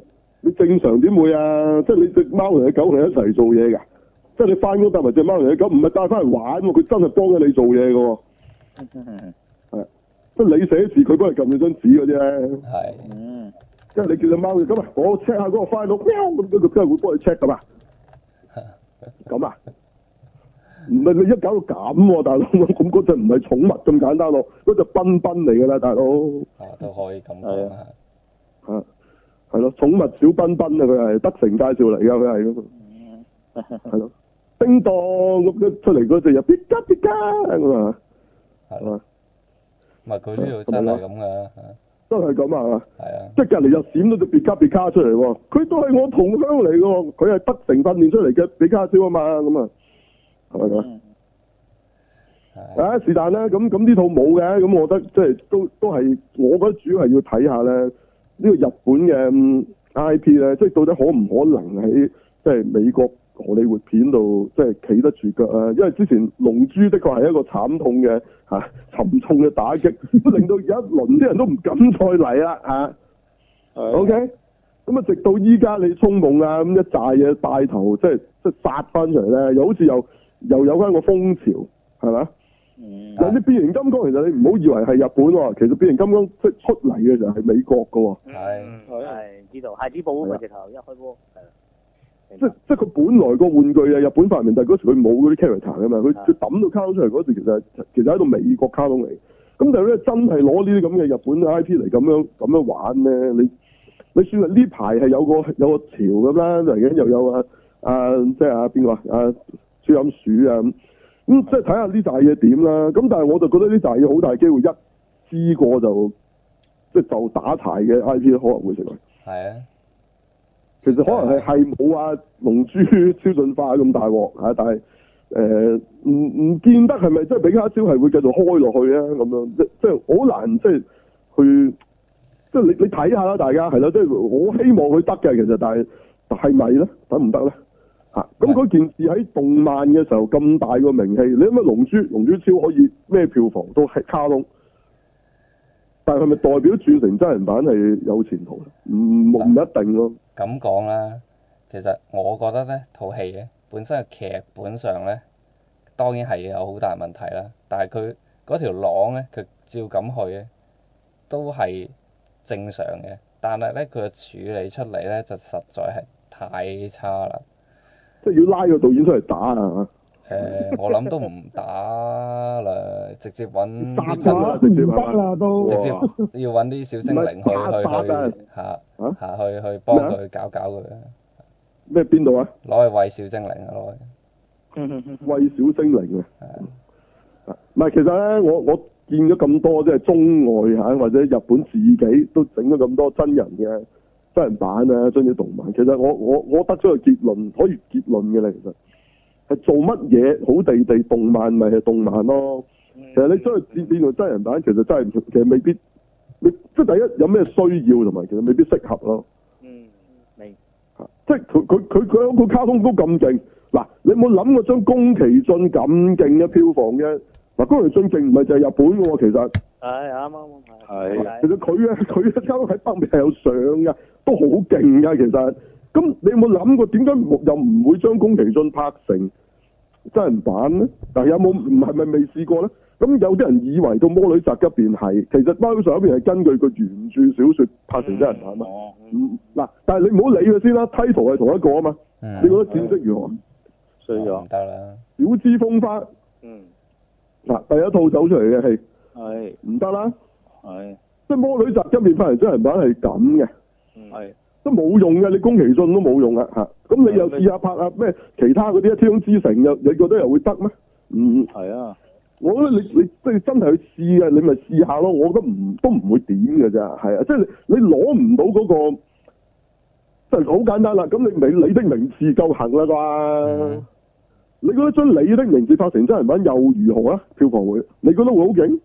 你正常點會啊？即係你隻貓同隻狗係一齊做嘢㗎，即係你翻工帶埋隻貓同隻狗，唔係帶翻嚟玩喎，佢真係幫緊你做嘢㗎喎。係，即係你寫字，佢幫你撳你張紙嗰啲咧。 係。 嗯。即係你叫隻貓咁啊，我 check 下嗰個 file，喵咁，佢真係會幫你 check 㗎嘛。咁啊？唔係你一搞到咁喎，大佬，咁嗰隻唔係寵物咁簡單咯，嗰隻賓賓嚟㗎啦，大佬。 啊，都可以咁講啊。 係。係咯，寵物小賓賓啊，佢係德成介紹嚟㗎，佢係咁。係咯，叮當咁樣出嚟嗰隻又別家別家咁啊。 係嘛？唔係佢呢度真係咁㗎。 真係咁啊！ 係啊。 即係隔離又閃咗隻別家別家出嚟喎，佢都係我同鄉嚟㗎喎，佢係德成訓練出嚟嘅比卡超啊嘛，咁啊，係咪啊？啊是但啦，咁咁呢套冇嘅，咁我覺得即係都都係，我覺得主要係要睇下咧呢個日本嘅 I P 咧，即係到底可唔可能喺即係美國荷里活片度即係企得住腳啊？因為之前《龍珠》的確係一個慘痛嘅嚇、啊、沉重嘅打擊，都令到有一輪啲人都唔敢再嚟啦嚇。O K，咁啊直到依家你衝夢啊咁一紮嘢帶頭，即係即係殺翻出嚟咧，又好似又又有翻個風潮，係咪？嗯。有啲變形金剛其實你唔好以為係日本喎，其實變形金剛即係出嚟嘅就係美國㗎喎。 係。 係知道，孩之寶嗰個直頭一開波係。 即即佢本來個玩具啊，日本發明，但係嗰時佢冇嗰啲 character 噶嘛，佢佢抌到卡通出嚟嗰時，其實其實喺度美國卡通嚟。咁但係咧，真係攞呢啲咁嘅日本 I P 嚟咁樣咁樣玩咧，你你算係呢排係有個有個潮咁啦，突然間又有啊啊即係啊邊個啊啊超音鼠啊咁，咁即係睇下呢扎嘢點啦。咁但係我就覺得呢扎嘢好大機會一知過就即係就打柴嘅 I P 可能會成為。 係啊。 其實可能係係冇啊龍珠超進化咁大鑊嚇，但係誒唔唔見得係咪即係比卡超係會繼續開落去啊咁樣，即即係好難即係去即係你你睇下啦，大家係啦，即係我希望佢得嘅其實，但係係咪咧？得唔得咧？嚇咁嗰件事喺動漫嘅時候咁大個名氣，你諗下龍珠龍珠超可以咩票房都係卡通，但係係咪代表轉成真人版係有前途咧？唔唔一定咯。 咁講啦，其實我覺得咧套戲咧本身嘅劇本上咧，當然係有好大問題啦。但係佢嗰條廊咧，佢照咁去咧，都係正常嘅。但係咧，佢嘅處理出嚟咧，就實在係太差啦。 即係要拉個導演出嚟打啊！ 誒、呃，我諗都唔打啦，直接揾打打唔得啦都， 直接要揾啲小精靈去去去嚇嚇去去幫佢搞搞佢。 咩邊度啊？ 攞去餵小精靈啊！攞去。 餵小精靈啊！係。唔係，其實咧，我我見咗咁多即係中外嚇，或者日本自己都整咗咁多真人嘅真人版啊，將啲動漫。其實我我我得出個結論，可以結論嘅咧，其實。係做乜嘢好地地動漫咪係動漫咯？嗯、其實你將佢變變做真人版，其實真係其實未必，你即係第一有咩需要同埋其實未必適合咯。 嗯，明。 即係佢佢佢佢嗰個卡通都咁勁，嗱你有冇諗過將宮崎駿咁勁嘅票房嘅？嗱宮崎駿勁唔係就係日本嘅喎，其實。係啱啱啱係。其實佢嘅佢嘅卡通喺北美係有上嘅，都好勁㗎其實。咁你有冇諗過點解又唔會將宮崎駿拍成真人版咧？但係有冇唔係咪未試過咧？咁有啲人以為到《魔女宅急便》係，其實《魔女宅急便》係根據個原著小說拍成真人版嘛。嗯。嗱、嗯，但係你唔好理佢先啦 ，title 係同一個啊嘛。嗯、你覺得戰績如何？ 衰咗唔得啦。 小資風花。嗯。嗱，第一套走出嚟嘅戲。係。唔得啦。係。即係《魔女宅急便》拍成真人版係咁嘅。係。都冇用嘅，你宮崎駿都冇用啊嚇！咁你又試下拍下咩其他嗰啲《天空之城》又你覺得又會得咩？嗯，係啊！我覺得你你即係真係去試嘅，你咪試下咯。我覺得唔都唔會點嘅咋，係啊！即係你你攞唔到嗰個，即係好簡單啦。咁你咪你的名字夠行啦啩？嗯、你覺得將你的名字拍成真人版又如何啊？票房會，你覺得會好勁？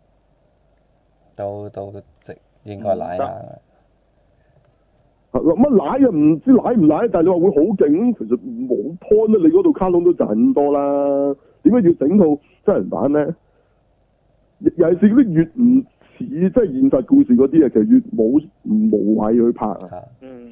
都都值應該奶下。 乜奶又唔知奶唔奶，但係你話會好勁，其實冇 point 啦。你嗰度卡通都賺咁多啦，點解要整套真人版咧？尤其是嗰啲越唔似即係現實故事嗰啲啊，其實越冇無謂去拍啊。嗯。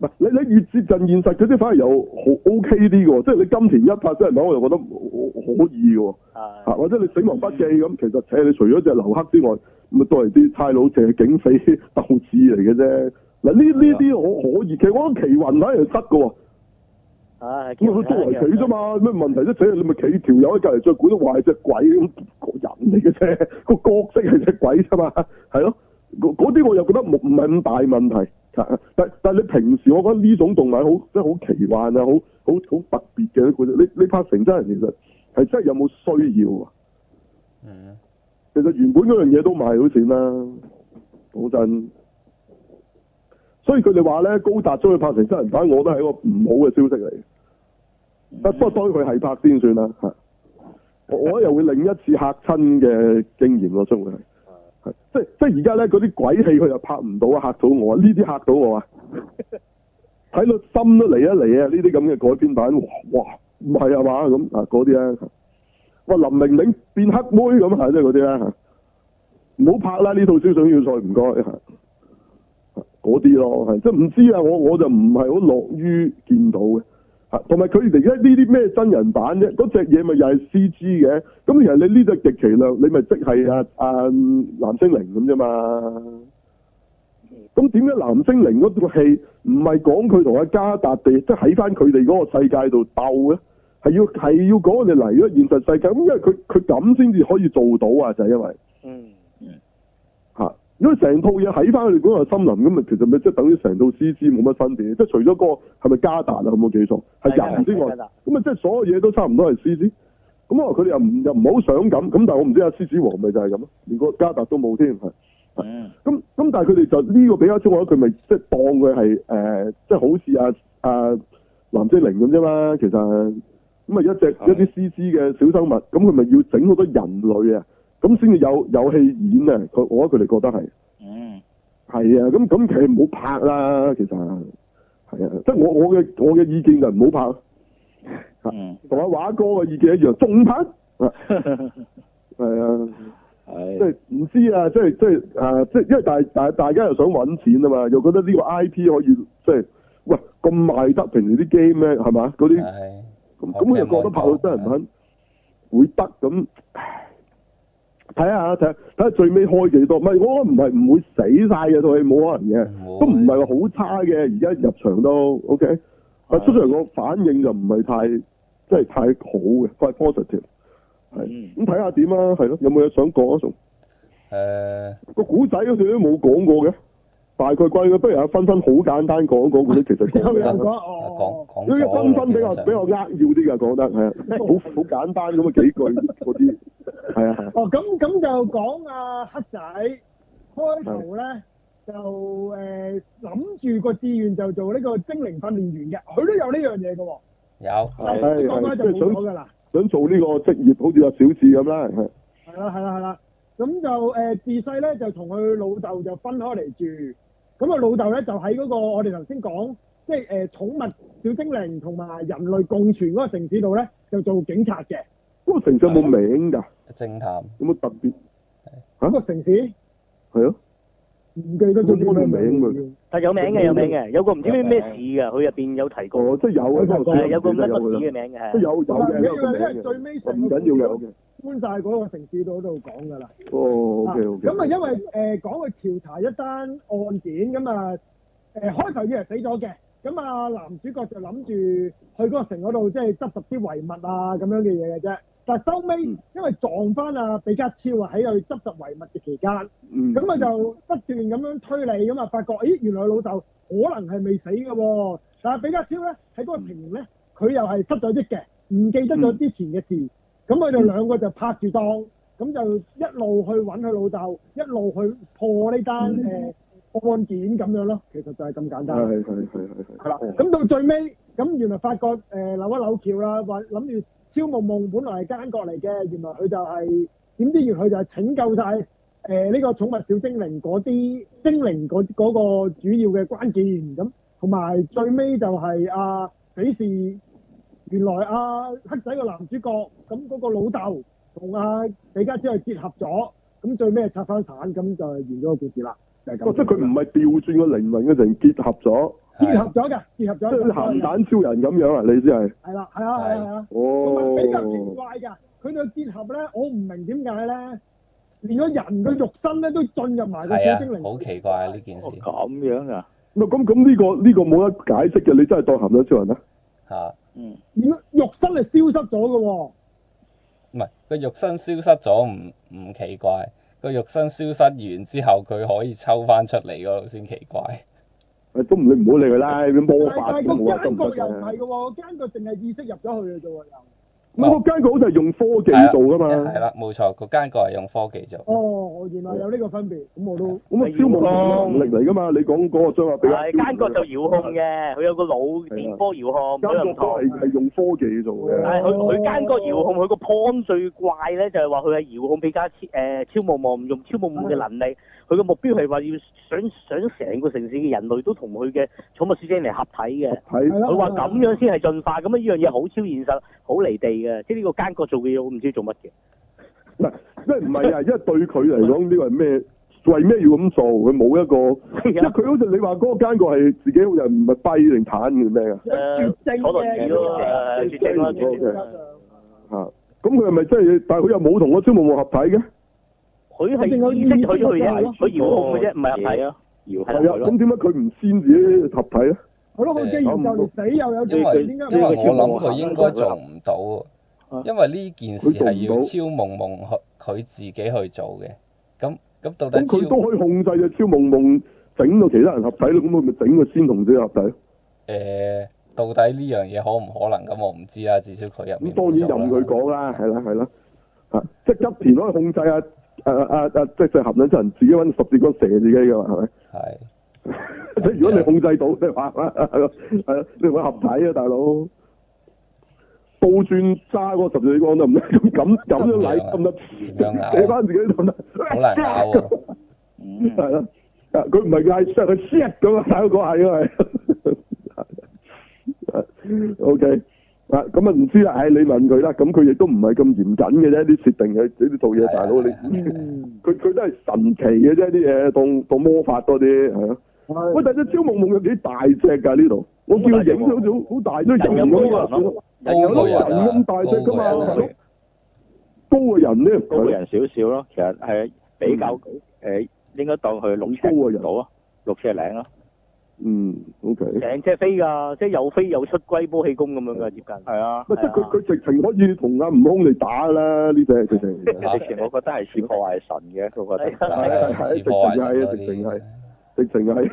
唔係你你越接近現實嗰啲反而又好 OK 啲嘅喎，即係你金田一拍真人版我又覺得可以嘅喎，啊或者你死亡筆記咁，其實誒你除咗隻劉克之外，咁啊都係啲差佬借警匪鬥智嚟嘅啫。嗱呢呢啲我可以，其實我覺得奇雲反而係得嘅喎。 唉， 咁佢作為企啫嘛，咩問題啫？死你咪企條友喺隔離再管得話係隻鬼咁個人嚟嘅啫，個角色係隻鬼啫嘛，係咯。嗰啲我又覺得唔唔係咁大問題。但但你平時我覺得呢種動漫好即係好奇幻啊，好好好特別嘅嗰啲，你你拍成真人其實係真係有冇需要啊？ 嗯， 其實原本嗰樣嘢都賣到錢啦，講真。所以佢哋話咧，高達將佢拍成真人版，我覺得係一個唔好嘅消息嚟。不、嗯、不過當佢係拍先算啦，嚇。我又會另一次嚇親嘅經驗咯，將會係。係，即係即係而家咧嗰啲鬼戲佢又拍唔到啊，嚇到我，呢啲嚇到我啊！睇到心都嚟一嚟啊！呢啲咁嘅改編版，哇，唔係啊嘛咁啊嗰啲咧，哇林玲玲變黑妹咁啊，即係嗰啲咧，唔好拍啦！呢套思想要塞唔該嚇，嗰啲咯係，即係唔知啊！我我就唔係好樂於見到嘅。同埋佢哋而家呢啲咩真人版啫？嗰隻嘢咪又係 C G 嘅，咁其實你呢隻極其量，你咪即係啊啊藍精靈咁啫嘛。咁點解藍精靈嗰個戲唔係講佢同阿加達地，即係喺翻佢哋嗰個世界度鬥咧？係要係要講我哋嚟咗現實世界，咁因為佢佢咁先至可以做到啊！就係、是、因為嗯嗯嚇。如果成套嘢喺翻佢哋嗰個森林咁咪，其實咪即係等於成套 C G 冇乜分別，即係除咗嗰個係咪加達啊？有冇記錯？係人之外，咁啊即係所有嘢都差唔多係 C G。咁啊佢哋又唔又唔好想咁，咁但係我唔知阿獅子王咪就係咁咯，連個加達都冇添係。咁咁、嗯、但係佢哋就呢個比較中，我覺得佢咪即係當佢係誒，即係好似阿阿藍精靈咁啫嘛。其實咁啊一隻一啲 C G 嘅小生物，咁佢咪要整好多人類啊？咁先至有有戲演啊！佢我覺得佢哋覺得係，嗯，係啊，咁咁其實唔好拍啦，其實係啊，即係我我嘅我嘅意見就唔好拍，嗯，同阿華哥嘅意見一樣，仲拍，係啊，係，即係唔知啊，即係即係啊，即係因為大大大家又想揾錢啊嘛，又覺得呢個 I P 可以即係喂咁賣得，平時啲 game 咧係嘛嗰啲，咁咁佢又覺得拍到真人版會得咁。睇下睇下睇下最尾開幾多？唔係我唔係唔會死晒嘅套戲，冇可能嘅，都唔係話好差嘅。而家入場都 OK，但出場個反應就唔係太即係太好嘅，太 positive。係咁睇下點啊？係咯，有冇嘢想講啊？仲誒個古仔嗰時都冇講過嘅，大概貴嘅，不如阿分分好簡單講講嗰啲，其實有有講哦，講講咗分分比較比較扼要啲嘅講得係啊，好好簡單咁嘅幾句嗰啲。係啊係啊。哦，咁咁就講阿黑仔開頭咧就誒諗住個志願就做呢個精靈訓練員嘅，佢都有呢樣嘢嘅喎。有係係即係想想做呢個職業，好似阿小智咁啦，係。係啦係啦係啦，咁就誒自細咧就同佢老豆就分開嚟住，咁啊老豆咧就喺嗰個我哋頭先講即係誒寵物小精靈同埋人類共存嗰個城市度咧就做警察嘅。嗰個城市有冇名㗎？偵探有冇特別？嚇個城市係咯，唔記得咗叫咩名喎？ 但有名嘅有名嘅，有個唔知咩咩市㗎，佢入邊有提過。 哦，即係有啊， 係有個乜乜市嘅名嘅， 都有有嘅，有個名嘅。 因為最尾唔緊要嘅， 搬晒嗰個城市度嗰度講㗎啦。 哦，OK OK。 咁啊，因為誒講佢調查一單案件咁啊，誒開頭以為死咗嘅，咁啊男主角就諗住去嗰個城嗰度，即係執拾啲遺物啊咁樣嘅嘢嘅啫。但係收尾，因為撞翻阿比卡超啊喺度執拾遺物嘅期間，咁佢、嗯、就不斷咁樣推理，咁啊發覺，咦原來老豆可能係未死嘅喎。但係比卡超咧喺嗰個情形咧，佢又係失咗憶嘅，唔記得咗之前嘅事。咁佢哋兩個就拍住檔，咁就一路去揾佢老豆，一路去破呢單誒案件咁樣咯。其實就係咁簡單。係係係係係。係啦，咁到最尾，咁原來發覺誒、呃、扭一扭橋啦，話諗住。超夢夢本來係奸角嚟嘅，原來佢就係、是、點知原來佢就係拯救晒誒呢個寵物小精靈嗰啲精靈嗰嗰個主要嘅關鍵咁，同埋最尾就係阿比士，原來阿、啊、黑仔個男主角咁嗰個老豆同阿比卡超係結合咗，咁最尾拆翻散，咁就係完咗個故事啦。就係、是、咁。即係佢唔係調轉個靈魂嘅成結合咗。 結合咗㗎，結合咗。 即係鹹蛋超人咁樣啊？你先係？ 係啦，係啊，係啊，係啊。 哦。 同埋比較奇怪㗎，佢哋結合咧，我唔明點解咧，連個人嘅肉身咧都進入埋個小精靈。 好奇怪啊！呢件事。 咁樣啊？ 咁咁呢個呢個冇得解釋嘅，你真係當鹹蛋超人啊？ 嚇。 嗯。 如果肉身係消失咗嘅喎。 唔係，個肉身消失咗唔唔奇怪，個肉身消失完之後，佢可以抽翻出嚟嗰度先奇怪。 誒，都唔你唔好理佢啦，啲魔法但係冇話個奸角又唔嘅。 係嘅喎，奸角淨係意識入咗去嘅啫喎又。 咁個奸角好似係用科技做噶嘛？ 係啦，冇錯，個奸角係用科技做。 哦，原來有呢個分別，咁我都。 咁啊，超夢能力嚟噶嘛？你講嗰個張話比較。 係奸角就遙控嘅，佢有個腦電波遙控， 奸角都係係用科技做嘅。 係佢佢奸角遙控，佢個 point 最怪咧就係話佢係遙控比較超誒超夢夢用超夢夢嘅能力，佢個目標係話要想想成個城市嘅人類都同佢嘅寵物小精靈合體嘅。 係。 佢話咁樣先係進化，咁啊呢樣嘢好超現實，好離地嘅，即係呢個奸角做嘅嘢，我唔知做乜嘅。 嗱，即係唔係啊？因為對佢嚟講，呢個係咩？為咩要咁做？佢冇一個，即係佢好似你話嗰個奸角係自己好似唔係跛定癱定咩㗎？ 誒，坐輪椅咯，誒，絕症咯，絕症。 嚇！咁佢係咪真係？但係佢又冇同個超夢夢合體嘅？ 佢係意識佢佢啫，佢遙控嘅啫，唔係合體啊。 遙控係啊，咁點解佢唔先自己合體咧？ 係咯，佢既然就嚟死又有機會，點解？ 因為我諗佢應該做唔到喎。因為呢件事係要超夢夢去佢自己去做嘅，咁咁到底咁佢都可以控制嘅超夢夢整到其他人合體咯，咁佢咪整佢先同自己合體？誒、 呃，到底呢樣嘢可唔可能？咁我唔知啦，至少佢入面。 咁當然任佢講啦，係啦係啦，嚇，即係吉田可以控制啊誒誒誒，即係即係合兩隻人自己揾十字光射自己㗎嘛，係咪？係。即係如果你控制到，你話係咯，你會合體啊，大佬。倒轉揸嗰個十字光得唔得？咁咁咁樣禮得唔得？寫翻自己得唔得？ 好難搞喎。 係咯，佢唔係嗌，即係佢 shit 咁啊！睇嗰個係因為 OK 啊，咁啊唔知啦，唉，你問佢啦。咁佢亦都唔係咁嚴謹嘅啫，啲設定嘅呢啲做嘢，大佬你佢佢都係神奇嘅啫，啲嘢當當魔法多啲係咯。喂，但係隻超夢夢有幾大隻㗎呢度？我見佢影咗好似好大都人咁啊！ 高個人咁大隻㗎嘛，高個人咧， 高個人少少咯，其實係比較誒，應該當佢六尺到啊，六尺零咯。 嗯 ，OK。 成隻飛㗎，即係又飛又出龜波氣功咁樣㗎，接近。係啊。 即係佢佢直情可以同阿悟空嚟打啦，呢隻直情。 直情我覺得係似破壞神嘅，我覺得。 係係，直情係啊，直情係，直情係。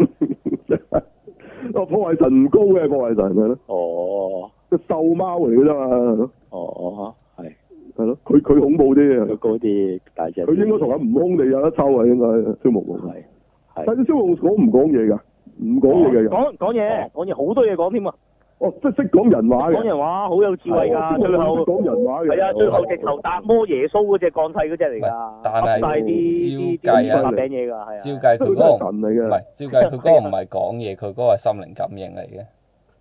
哦，破壞神唔高嘅破壞神係咯。 哦。 個獸貓嚟嘅啫嘛。 哦，係。係咯，佢佢恐怖啲啊。 佢高啲，大隻。 佢應該同阿悟空你有得抽啊，應該超夢夢。係。係。但係超夢夢講唔講嘢㗎？唔講嘢嘅人。 講講嘢，講嘢好多嘢講添啊！ 哦，即係識講人話嘅。 講人話好有智慧㗎，最後。 講人話嘅。 係啊，最後直頭達摩耶穌嗰隻降替嗰隻嚟㗎。 但係曬啲啲啲發餅嘢㗎，係啊。 照計佢嗰個神嚟嘅。 唔係，照計佢嗰個唔係講嘢，佢嗰個係心靈感應嚟嘅。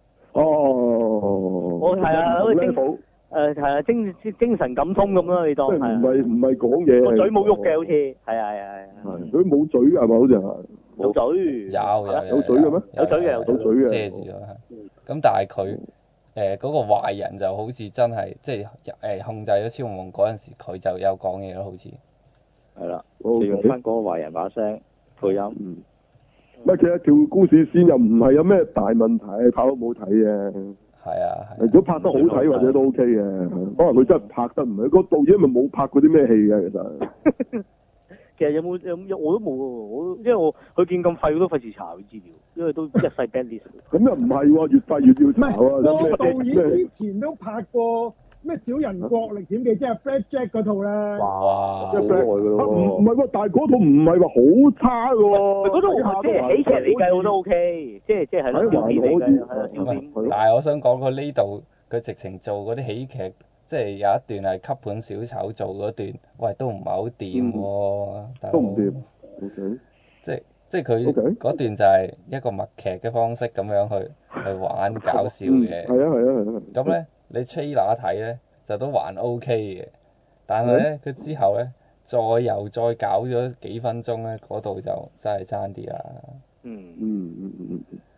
哦。 我係啊，好似精誒係啊，精精神感通咁啦，你當係。 唔係唔係講嘢。 個嘴冇喐嘅，好似係啊係啊係啊。 佢冇嘴㗎係咪？好似係。 有嘴。 有有有嘴嘅咩？ 有嘴嘅有嘴嘅。 遮住咗。咁但係佢誒嗰個壞人就好似真係即係誒控制咗超夢夢嗰陣時，佢就有講嘢咯，好似。 係啦，就用翻嗰個壞人把聲配音。 嗯。唔係，其實條故事線又唔係有咩大問題，拍得好睇嘅。 係啊。 如果拍得好睇或者都 OK 嘅，可能佢真係拍得唔係，個導演咪冇拍過啲咩戲嘅其實。 其實有冇有我都冇喎，我因為我佢見咁廢，我都費事查佢資料，因為都一世 bad list。 咁又唔係喎，越廢越要查啊！ 唔係，個導演之前都拍過咩小人國歷險記，即係 Black Jack 嗰套咧。 哇！好耐㗎咯。 唔係喎，但係嗰套唔係話好差㗎喎。 嗰套即係喜劇嚟計，我都 OK，即係即係係咯，小片嚟計，係啊，小片。 但係我想講佢呢度，佢直情做嗰啲喜劇。即係有一段係吸盤小丑做嗰段，喂都唔係好掂喎， 都唔掂。O K。 即係即係佢嗰段就係一個默劇嘅方式咁樣去去玩搞笑嘅。 係啊係啊係啊。 咁咧你 trailer 睇咧就都還 O K 嘅，但係咧佢之後咧再又再搞咗幾分鐘咧，嗰度就真係爭啲啦。 嗯嗯嗯嗯嗯。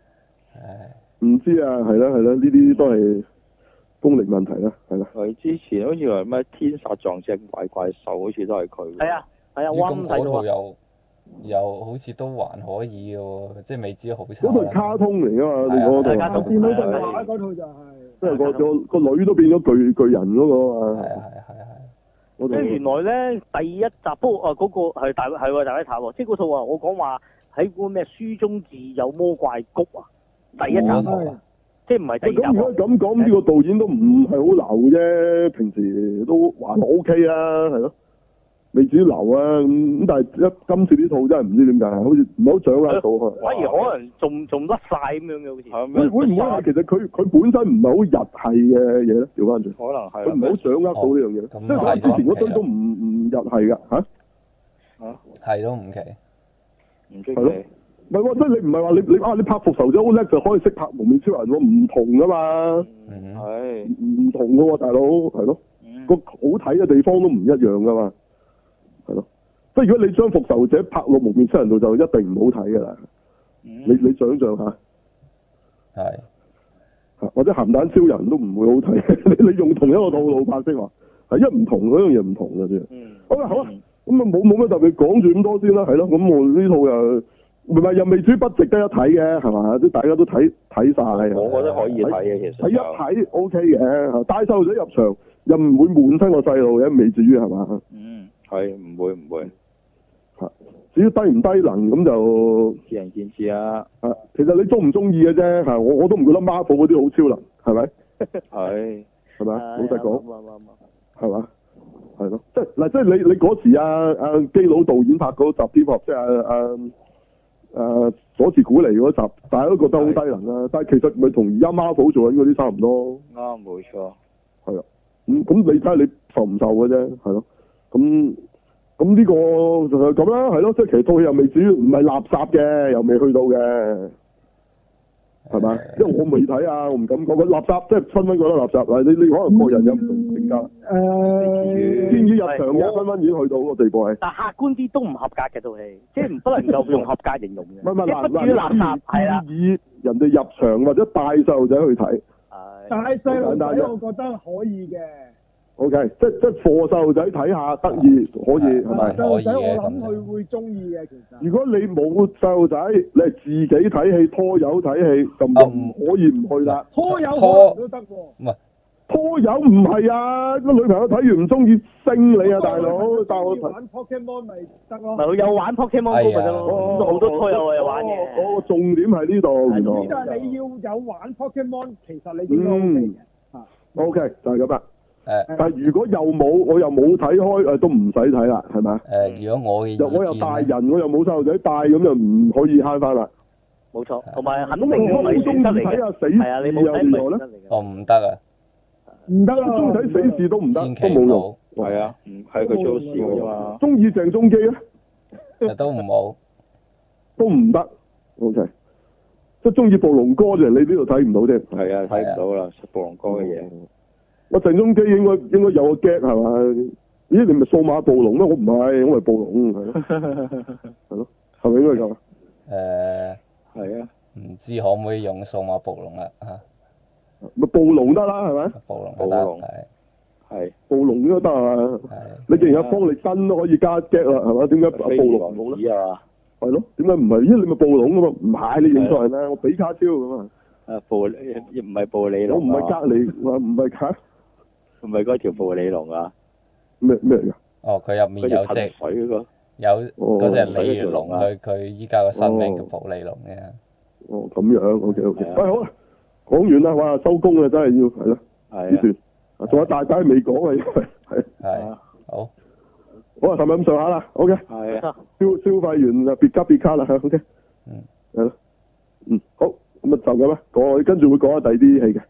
唔知啊，係啦係啦，呢啲都係功力問題啦，係啦。 佢之前好似話咩天煞撞正怪怪獸，好似都係佢。 係啊係啊， 咦咁我啱睇到啊。 嗰套又又好似都還可以喎，即係未知好差。 嗰套係卡通嚟噶嘛？你講嗰套。 電腦動畫嗰套就係。 即係個個個女都變咗巨巨人嗰個啊。 係啊係啊係啊即係原來咧第一集，不過啊嗰個係大係喎大家睇喎，即係嗰套啊，我講話喺嗰個咩書中自有魔怪谷啊，第一集啊，即係唔係第二集。 咁如果咁講，呢個導演都唔係好流啫，平時都還 O K 啊，係咯，未至於流啊咁咁，但係一今次呢套真係唔知點解，好似唔係好掌握到啊。 反而可能仲仲甩晒咁樣嘅好似。 會會唔會係其實佢佢本身唔係好日系嘅嘢咧？調翻轉。 可能係。 佢唔係好掌握到呢樣嘢，即係佢之前嗰堆都唔唔日系㗎嚇。 嚇。係都唔奇。 唔奇。 係咯。唔係喎，即係你唔係話你你啊你拍復仇者好叻就可以識拍蒙面超人喎，唔同㗎嘛。 嗯。係。 唔唔同㗎喎，大佬係咯。嗯。個好睇嘅地方都唔一樣㗎嘛。係咯。即係如果你將復仇者拍落蒙面超人度，就一定唔好睇㗎啦。嗯。你你想象下。 係。 或者鹹蛋超人都唔會好睇，你你用同一個套路拍先話，係一唔同嗰樣嘢唔同嘅啫。嗯。好啦好啦，咁啊冇冇乜特別講住咁多先啦，係咯，咁我呢套又唔係又未至於不值得一睇嘅，係嘛？即大家都睇睇晒。 我覺得可以睇嘅其實。睇一睇 O K 嘅，帶細路仔入場又唔會悶親個細路嘅，未至於係嘛？ 嗯，係唔會唔會。 嚇！至於低唔低能咁就見仁見智啊。 啊，其實你中唔中意嘅啫，係我我都唔覺得 Marvel 嗰啲好超能，係咪？ 係。係咪？老實講。係嘛？係咯，即係嗱，即係你你嗰時啊啊基佬導演拍嗰集 T-pop，即係啊啊啊佐治古尼嗰集，大家都覺得好低能啊，但係其實咪同而家 Marvel 做緊嗰啲差唔多。 啱，冇錯。 係啊，咁咁你睇下你受唔受嘅啫，係咯，咁。咁呢個就係咁啦，係咯，即係其實套戲又未至於唔係垃圾嘅，又未去到嘅，係嘛？因為我未睇啊，我唔敢講。佢垃圾即係分分覺得垃圾，嗱你你可能個人有唔同評價。誒，先至入場嘅分分已經去到嗰個地步係。但客觀啲都唔合格嘅套戲，即係唔不能夠用合格形容嘅。唔係唔係嗱嗱，垃圾係啦。以人哋入場或者帶細路仔去睇。係。帶細路仔我覺得可以嘅。O、okay, K， 即即貨細路仔睇下得意可以係咪？細路仔我諗佢會中意嘅其實。如果你冇細路仔，你係自己睇戲拖友睇戲，就唔可以唔去啦。拖友可能都得喎。唔係拖友唔係啊！個女朋友睇完唔中意升你啊，大佬！但我玩 Pokemon 咪得咯。咪有玩 Pokemon 嗰個啫咯。好多拖友又玩嘅。嗰個重點係呢度。原來。但係你要有玩 Pokemon，其實你應該 O K 嘅。嚇。O K 就係咁啦。誒，但係如果又冇，我又冇睇開，誒都唔使睇啦，係咪？誒，如果我嘅我又大人，我又冇細路仔帶，咁就唔可以慳翻啦。冇錯，同埋肯定我好中意睇啊死事又如何咧？哦，唔得啊，唔得啦，中意睇死事都唔得，都冇用。係啊，係佢做事㗎嘛。中意鄭中基咧？都唔好，都唔得。O K，即係中意暴龍哥啫，你呢度睇唔到啫。係啊，睇唔到啦，暴龍哥嘅嘢。我鄭中基應該應該有個 get 係嘛？咦，你咪數碼暴龍咩？我唔係，我係暴龍係咯，係咯，係咪應該咁啊？誒，係啊，唔知可唔可以用數碼暴龍啦嚇？咪暴龍得啦，係咪？暴龍，暴龍係係暴龍應該得啊！係你既然有方力申都可以加 get 啦，係嘛？點解暴龍冇咧？係咯，點解唔係？咦，你咪暴龍㗎嘛？唔係你認錯人啦，我比卡超咁啊！誒，暴唔係暴利龍，我唔係隔離，我唔係卡。唔係嗰條暴利龍啊？咩咩嚟㗎？哦，佢入面有隻水嗰個，有嗰隻鯉魚龍，佢佢依家個新名叫暴利龍嘅。哦，咁樣 ，OK OK。喂，好啦，講完啦，哇，收工啦，真係要係咯，呢段，仲有大仔未講啊，因為係係好，好啊，係咪咁上下啦 ？OK。係啊。消消費完就別卡別卡啦，OK。嗯。係咯。嗯，好，咁啊就咁啦，講跟住會講下第二啲戲嘅。